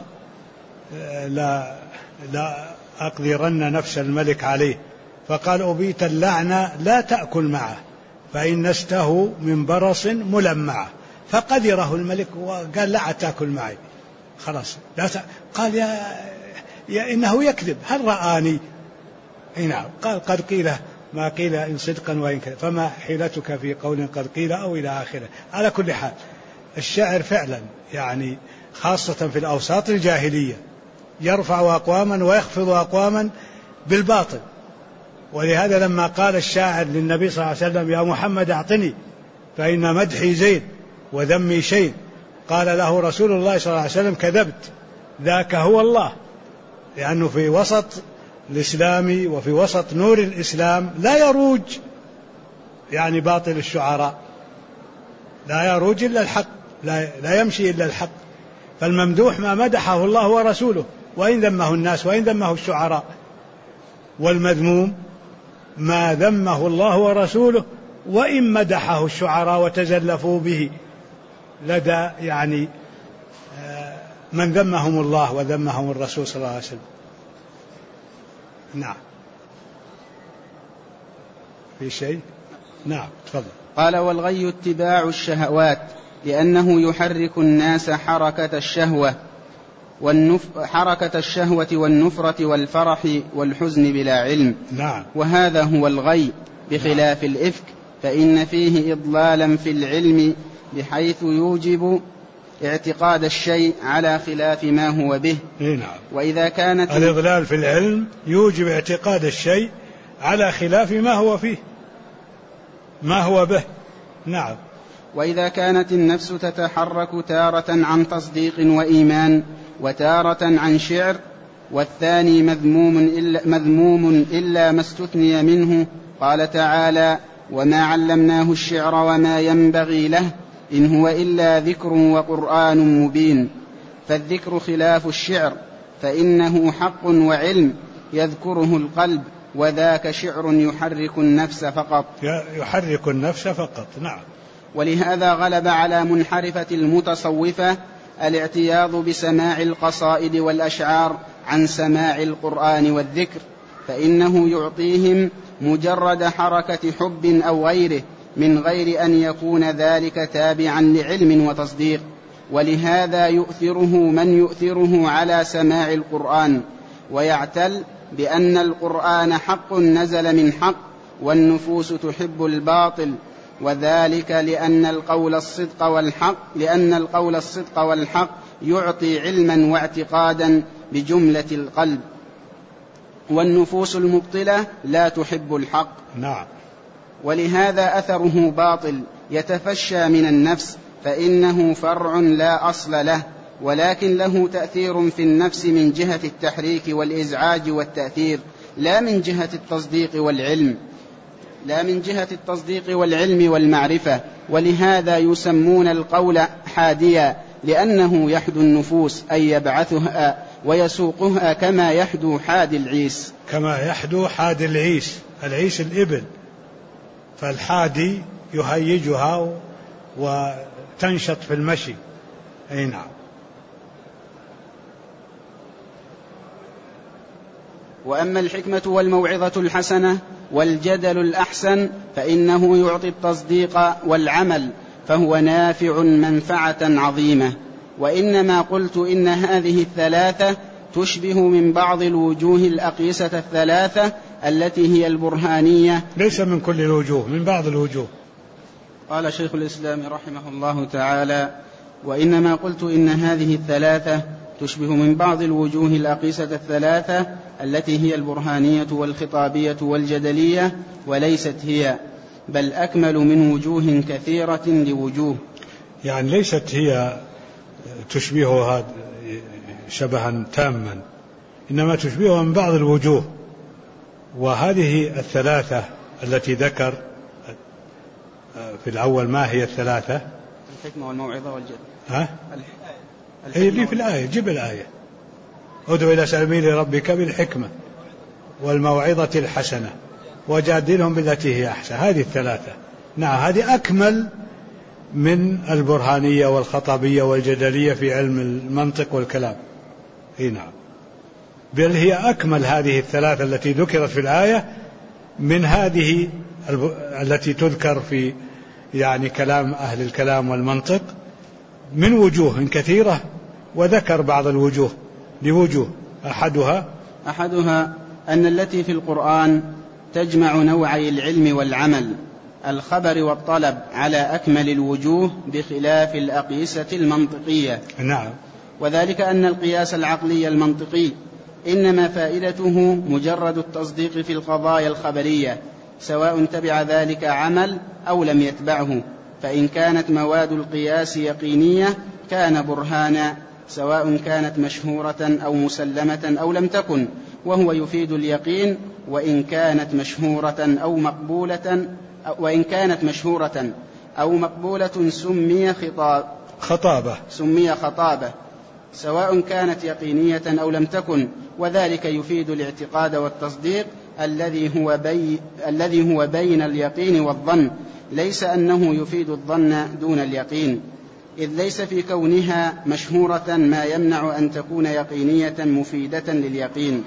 لا أقدرن نفس الملك عليه. فقال: أبيت اللعنة لا تأكل معه فإن نسته من برص ملمعة. فقدره الملك وقال: لا تأكل معي خلاص. قال: يا إنه يكذب، هل رآني؟ نعم. قال: قد قيل ما قيل إن صدقا وإن كذب، فما حيلتك في قول قد قيل أو إلى آخره. على كل حال الشاعر فعلا يعني خاصة في الأوساط الجاهلية يرفع أقواما ويخفض أقواما بالباطل. ولهذا لما قال الشاعر للنبي صلى الله عليه وسلم: يا محمد أعطني فإن مدحي زين وذمي شين، قال له رسول الله صلى الله عليه وسلم: كذبت، ذاك هو الله. لأنه في وسط الإسلام وفي وسط نور الإسلام لا يروج يعني باطل الشعراء، لا يروج إلا الحق، لا يمشي إلا الحق. فالممدوح ما مدحه الله ورسوله، وإن ذمه الناس وإن ذمه الشعراء. والمذموم ما ذمه الله ورسوله وإن مدحه الشعراء وتزلفوا به لدى يعني من ذمهم الله وذمهم الرسول صلى الله عليه وسلم. نعم. في شيء؟ نعم تفضل. قال: والغي اتباع الشهوات لأنه يحرك الناس حركة الشهوة والنفرة والفرح والحزن بلا علم. نعم. وهذا هو الغي بخلاف الإفك، فإن فيه إضلالا في العلم بحيث يوجب اعتقاد الشيء على خلاف ما هو به. نعم. وإذا كانت الإضلال في العلم يوجب اعتقاد الشيء على خلاف ما هو فيه، ما هو به. نعم. وإذا كانت النفس تتحرك تارة عن تصديق وإيمان وتارة عن شعر، والثاني مذموم إلا ما استثني منه، قال تعالى: وما علمناه الشعر وما ينبغي له إن هو إلا ذكر وقرآن مبين. فالذكر خلاف الشعر، فإنه حق وعلم يذكره القلب، وذاك شعر يحرك النفس فقط. يحرك النفس فقط. نعم. ولهذا غلب على منحرفة المتصوفة الاعتياض بسماع القصائد والأشعار عن سماع القرآن والذكر، فإنه يعطيهم مجرد حركة حب أو غيره من غير أن يكون ذلك تابعا لعلم وتصديق. ولهذا يؤثره من يؤثره على سماع القرآن، ويعتل بأن القرآن حق نزل من حق، والنفوس تحب الباطل، وذلك لأن القول الصدق والحق يعطي علما واعتقادا بجملة القلب، والنفوس المبطلة لا تحب الحق. نعم. ولهذا أثره باطل يتفشى من النفس، فإنه فرع لا أصل له، ولكن له تأثير في النفس من جهة التحريك والإزعاج والتأثير، لا من جهة التصديق والعلم والمعرفة. ولهذا يسمون القول حاديا، لأنه يحدو النفوس، أي يبعثها ويسوقها كما يحدو حاد العيس. كما يحدو حاد العيس، العيس الإبل، فالحادي يهيجها وتنشط في المشي. أي نعم. وأما الحكمة والموعظة الحسنة والجدل الأحسن فإنه يعطي التصديق والعمل، فهو نافع منفعة عظيمة. وإنما قلت إن هذه الثلاثة تشبه من بعض الوجوه الأقيسة الثلاثة التي هي البرهانية. ليس من كل الوجوه، من بعض الوجوه. قال شيخ الإسلام رحمه الله تعالى: وإنما قلت إن هذه الثلاثة تشبه من بعض الوجوه الأقيسة الثلاثة التي هي البرهانية والخطابية والجدلية، وليست هي، بل أكمل من وجوه كثيرة لوجوه. يعني ليست هي تشبهها شبها تاما، إنما تشبهها من بعض الوجوه. وهذه الثلاثة التي ذكر في الأول، ما هي الثلاثة؟ الحكمة والموعظة والجدل. هي اللي في الآية، جيب الآية: ادعو إلى سبيل ربك بالحكمة والموعظة الحسنة وجادلهم بالتي هي أحسن. هذه الثلاثة. نعم، هذه أكمل من البرهانية والخطابية والجدلية في علم المنطق والكلام. نعم، بل هي أكمل هذه الثلاثة التي ذكرت في الآية من هذه التي تذكر في يعني كلام أهل الكلام والمنطق من وجوه كثيرة، وذكر بعض الوجوه لوجوه. أحدها أن التي في القرآن تجمع نوعي العلم والعمل، الخبر والطلب، على أكمل الوجوه بخلاف الأقيسة المنطقية. نعم. وذلك أن القياس العقلي المنطقي إنما فائدته مجرد التصديق في القضايا الخبرية، سواء تبع ذلك عمل أو لم يتبعه. فإن كانت مواد القياس يقينية كان برهانا، سواء كانت مشهورة أو مسلمة أو لم تكن، وهو يفيد اليقين. وإن كانت مشهورة أو مقبولة سمي خطابة، سواء كانت يقينية أو لم تكن، وذلك يفيد الاعتقاد والتصديق الذي هو بين اليقين والظن، ليس أنه يفيد الظن دون اليقين، إذ ليس في كونها مشهورة ما يمنع أن تكون يقينية مفيدة لليقين.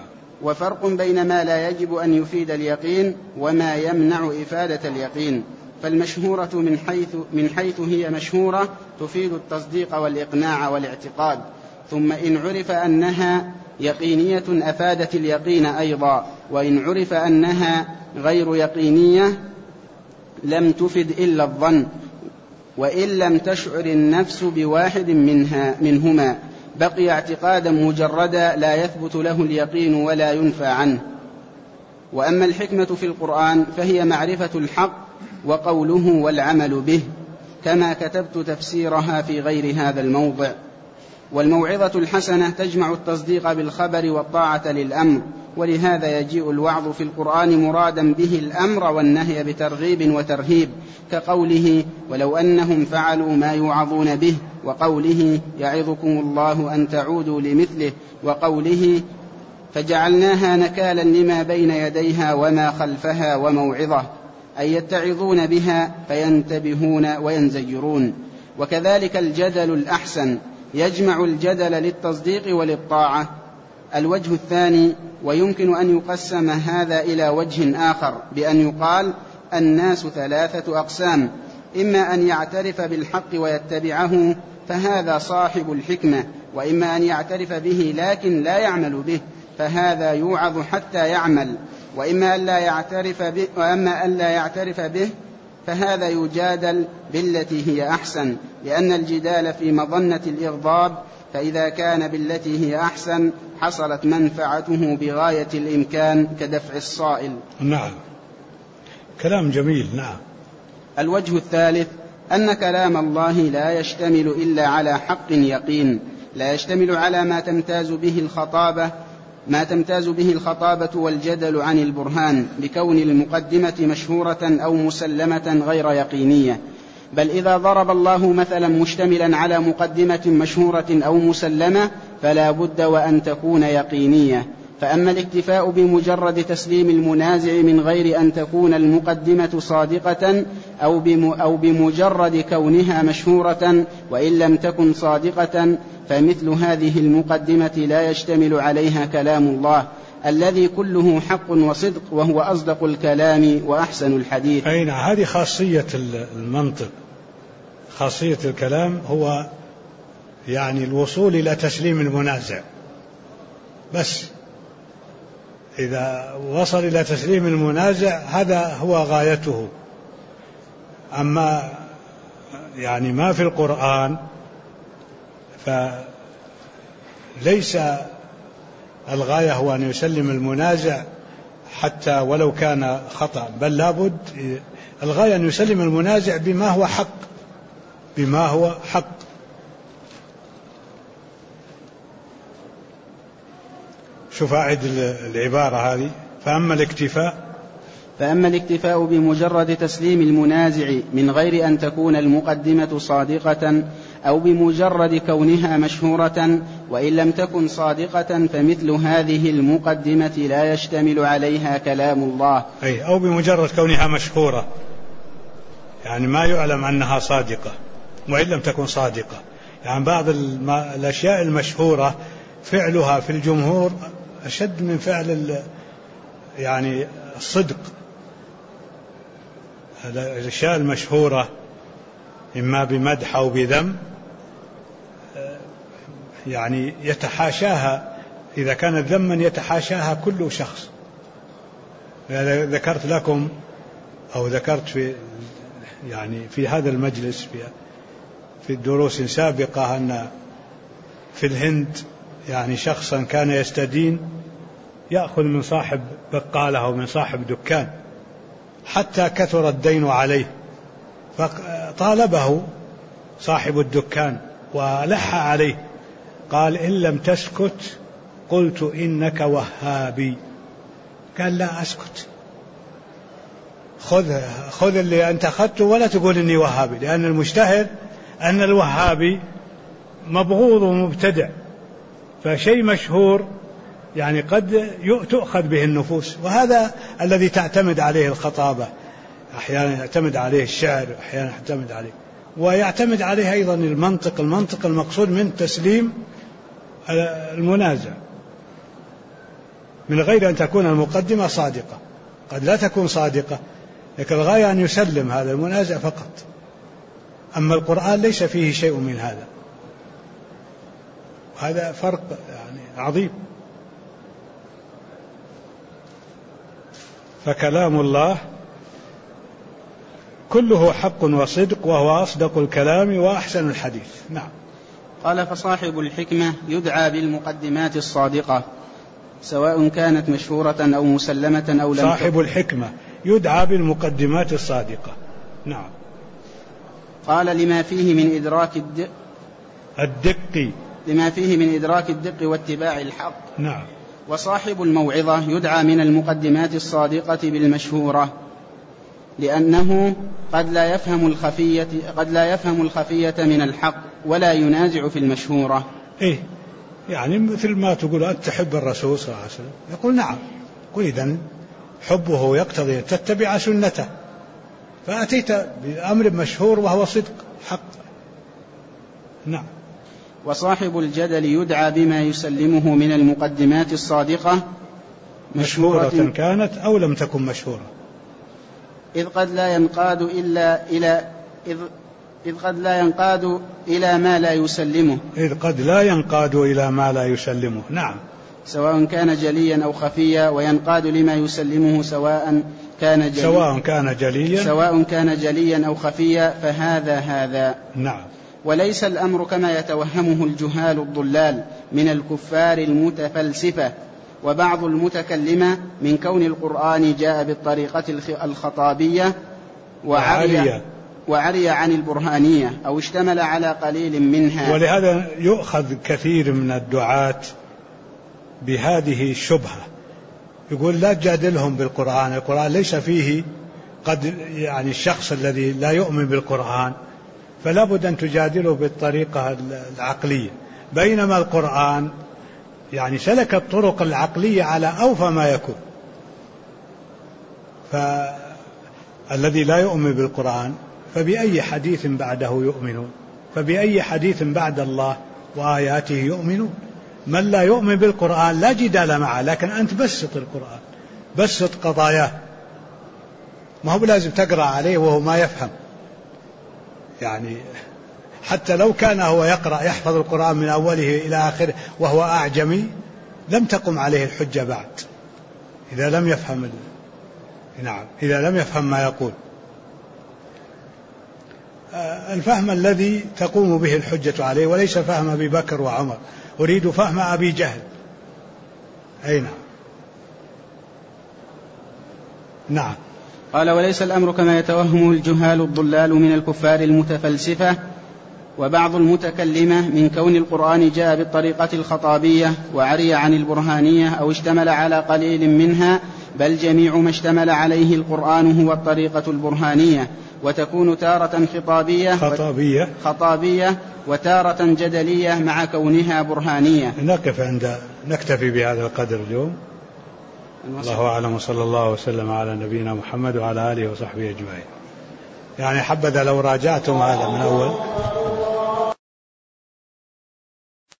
وفرق بين ما لا يجب أن يفيد اليقين وما يمنع إفادة اليقين. فالمشهورة من حيث هي مشهورة تفيد التصديق والإقناع والاعتقاد، ثم إن عرف أنها يقينية أفادت اليقين أيضا، وإن عرف أنها غير يقينية لم تفد إلا الظن، وإن لم تشعر النفس بواحد منهما بقي اعتقادا مجردا لا يثبت له اليقين ولا ينفى عنه. وأما الحكمة في القرآن فهي معرفة الحق وقوله والعمل به، كما كتبت تفسيرها في غير هذا الموضع. والموعظة الحسنة تجمع التصديق بالخبر والطاعة للأمر، ولهذا يجيء الوعظ في القرآن مرادا به الأمر والنهي بترغيب وترهيب، كقوله ولو أنهم فعلوا ما يوعظون به، وقوله يعظكم الله أن تعودوا لمثله، وقوله فجعلناها نكالا لما بين يديها وما خلفها وموعظة، أي يتعظون بها فينتبهون وينزجرون. وكذلك الجدل الأحسن يجمع الجدل للتصديق وللطاعة. الوجه الثاني، ويمكن أن يقسم هذا إلى وجه آخر بأن يقال الناس 3 أقسام: إما أن يعترف بالحق ويتبعه فهذا صاحب الحكمة، وإما أن يعترف به لكن لا يعمل به فهذا يوعظ حتى يعمل، وإما أن لا يعترف به فهذا يجادل بالتي هي أحسن، لأن الجدال في مظنة الإغضاب، فإذا كان بالتي هي أحسن حصلت منفعته بغاية الإمكان كدفع الصائل. نعم، كلام جميل. نعم. الوجه الثالث أن كلام الله لا يشتمل إلا على حق يقين، لا يشتمل على ما تمتاز به الخطابة والجدل عن البرهان، بكون المقدمة مشهورة أو مسلمة غير يقينية، بل إذا ضرب الله مثلا مشتملا على مقدمة مشهورة أو مسلمة فلا بد وأن تكون يقينية. فأما الاكتفاء بمجرد تسليم المنازع من غير أن تكون المقدمة صادقة أو بمجرد كونها مشهورة وإن لم تكن صادقة، فمثل هذه المقدمة لا يشتمل عليها كلام الله الذي كله حق وصدق، وهو أصدق الكلام وأحسن الحديث. أين هذه خاصية المنطق، خاصية الكلام هو يعني الوصول إلى تسليم المنازع، بس إذا وصل إلى تسليم المنازع هذا هو غايته. أما يعني ما في القرآن فليس الغاية هو أن يسلم المنازع حتى ولو كان خطأ، بل لابد الغاية أن يسلم المنازع بما هو حق، بما هو حق. شوف أعد العبارة هذه: فأما الاكتفاء بمجرد تسليم المنازع من غير أن تكون المقدمة صادقة أو بمجرد كونها مشهورة وإن لم تكن صادقة، فمثل هذه المقدمة لا يشتمل عليها كلام الله. أو بمجرد كونها مشهورة، يعني ما يعلم أنها صادقة وإن لم تكن صادقة. يعني بعض الأشياء المشهورة فعلها في الجمهور أشد من فعل يعني الصدق. الأشياء المشهورة إما بمدح أو بذم يعني يتحاشاها، إذا كانت ذما يتحاشاها كل شخص. ذكرت لكم أو ذكرت في هذا المجلس في دروس سابقة أن في الهند يعني شخصا كان يستدين، يأخذ من صاحب بقالة أو من صاحب دكان حتى كثر الدين عليه، فطالبه صاحب الدكان ولح عليه، قال: إن لم تسكت قلت إنك وهابي. قال: لا أسكت، خذ اللي أنت أخذته ولا تقول إني وهابي، لأن المجتهد أن الوهابي مبغوض ومبتدع، فشيء مشهور يعني قد تؤخذ به النفوس، وهذا الذي تعتمد عليه الخطابة، أحيانا يعتمد عليه الشعر، أحيانا يعتمد عليه، ويعتمد عليه أيضا المنطق المقصود من تسليم المنازع من غير أن تكون المقدمة صادقة. قد لا تكون صادقة لكن الغاية أن يسلم هذا المنازع فقط. أما القرآن ليس فيه شيء من هذا. هذا فرق يعني عظيم. فكلام الله كله حق وصدق، وهو أصدق الكلام وأحسن الحديث. نعم. قال: فصاحب الحكمة يدعى بالمقدمات الصادقة سواء كانت مشهورة أو مسلمة أو لم. صاحب الحكمة يدعى بالمقدمات الصادقة. نعم. قال: لما فيه من إدراك الدق واتباع الحق. نعم. وصاحب الموعظة يدعى من المقدمات الصادقة بالمشهورة، لأنه قد لا يفهم الخفية من الحق ولا ينازع في المشهورة. إيه يعني مثل ما تقول أنت تحب الرسول صلى الله عليه وسلم، يقول نعم، قل إذن حبه يقتضي تتبع سنته، فأتيت بأمر مشهور وهو صدق حق. نعم. وصاحب الجدل يدعى بما يسلمه من المقدمات الصادقة مشهورة كانت أو لم تكن مشهورة، إذ قد لا ينقاد إلى ما لا يسلمه. نعم. سواء كان جليا أو خفيا، وينقاد لما يسلمه سواء كان جليا أو خفيا، فهذا. نعم. وليس الأمر كما يتوهمه الجهال الضلال من الكفار المتفلسفة وبعض المتكلمة من كون القرآن جاء بالطريقة الخطابية وعري عن البرهانية أو اشتمل على قليل منها. ولهذا يؤخذ كثير من الدعاة بهذه الشبهة، يقول لا تجادلهم بالقرآن، القرآن ليس فيه قد يعني الشخص الذي لا يؤمن بالقرآن فلا بد أن تجادله بالطريقة العقلية، بينما القرآن يعني سلك الطرق العقلية على أوفى ما يكون. فالذي لا يؤمن بالقرآن فبأي حديث بعده يؤمنون؟ فبأي حديث بعد الله وآياته يؤمنون؟ من لا يؤمن بالقرآن لا جدال معه، لكن أنت بسط القرآن، بسط قضاياه، ما هو لازم تقرأ عليه وهو ما يفهم. يعني حتى لو كان هو يحفظ القرآن من أوله إلى آخره وهو أعجمي لم تقم عليه الحجة بعد إذا لم يفهم إذا لم يفهم ما يقول. الفهم الذي تقوم به الحجة عليه، وليس فهم أبي بكر وعمر، أريد فهم أبي جهل. أي نعم. قال: وليس الأمر كما يتوهمه الجهال الضلال من الكفار المتفلسفة وبعض المتكلمة من كون القرآن جاء بالطريقة الخطابية وعري عن البرهانية أو اشتمل على قليل منها، بل جميع ما اشتمل عليه القرآن هو الطريقة البرهانية، وتكون تارة خطابية وتارة جدلية مع كونها برهانية. نكتفي بهذا القدر اليوم. الله أعلم، وصلى الله وسلم على نبينا محمد وعلى آله وصحبه أجمعين. يعني حبذا لو راجعتم هذا من أول.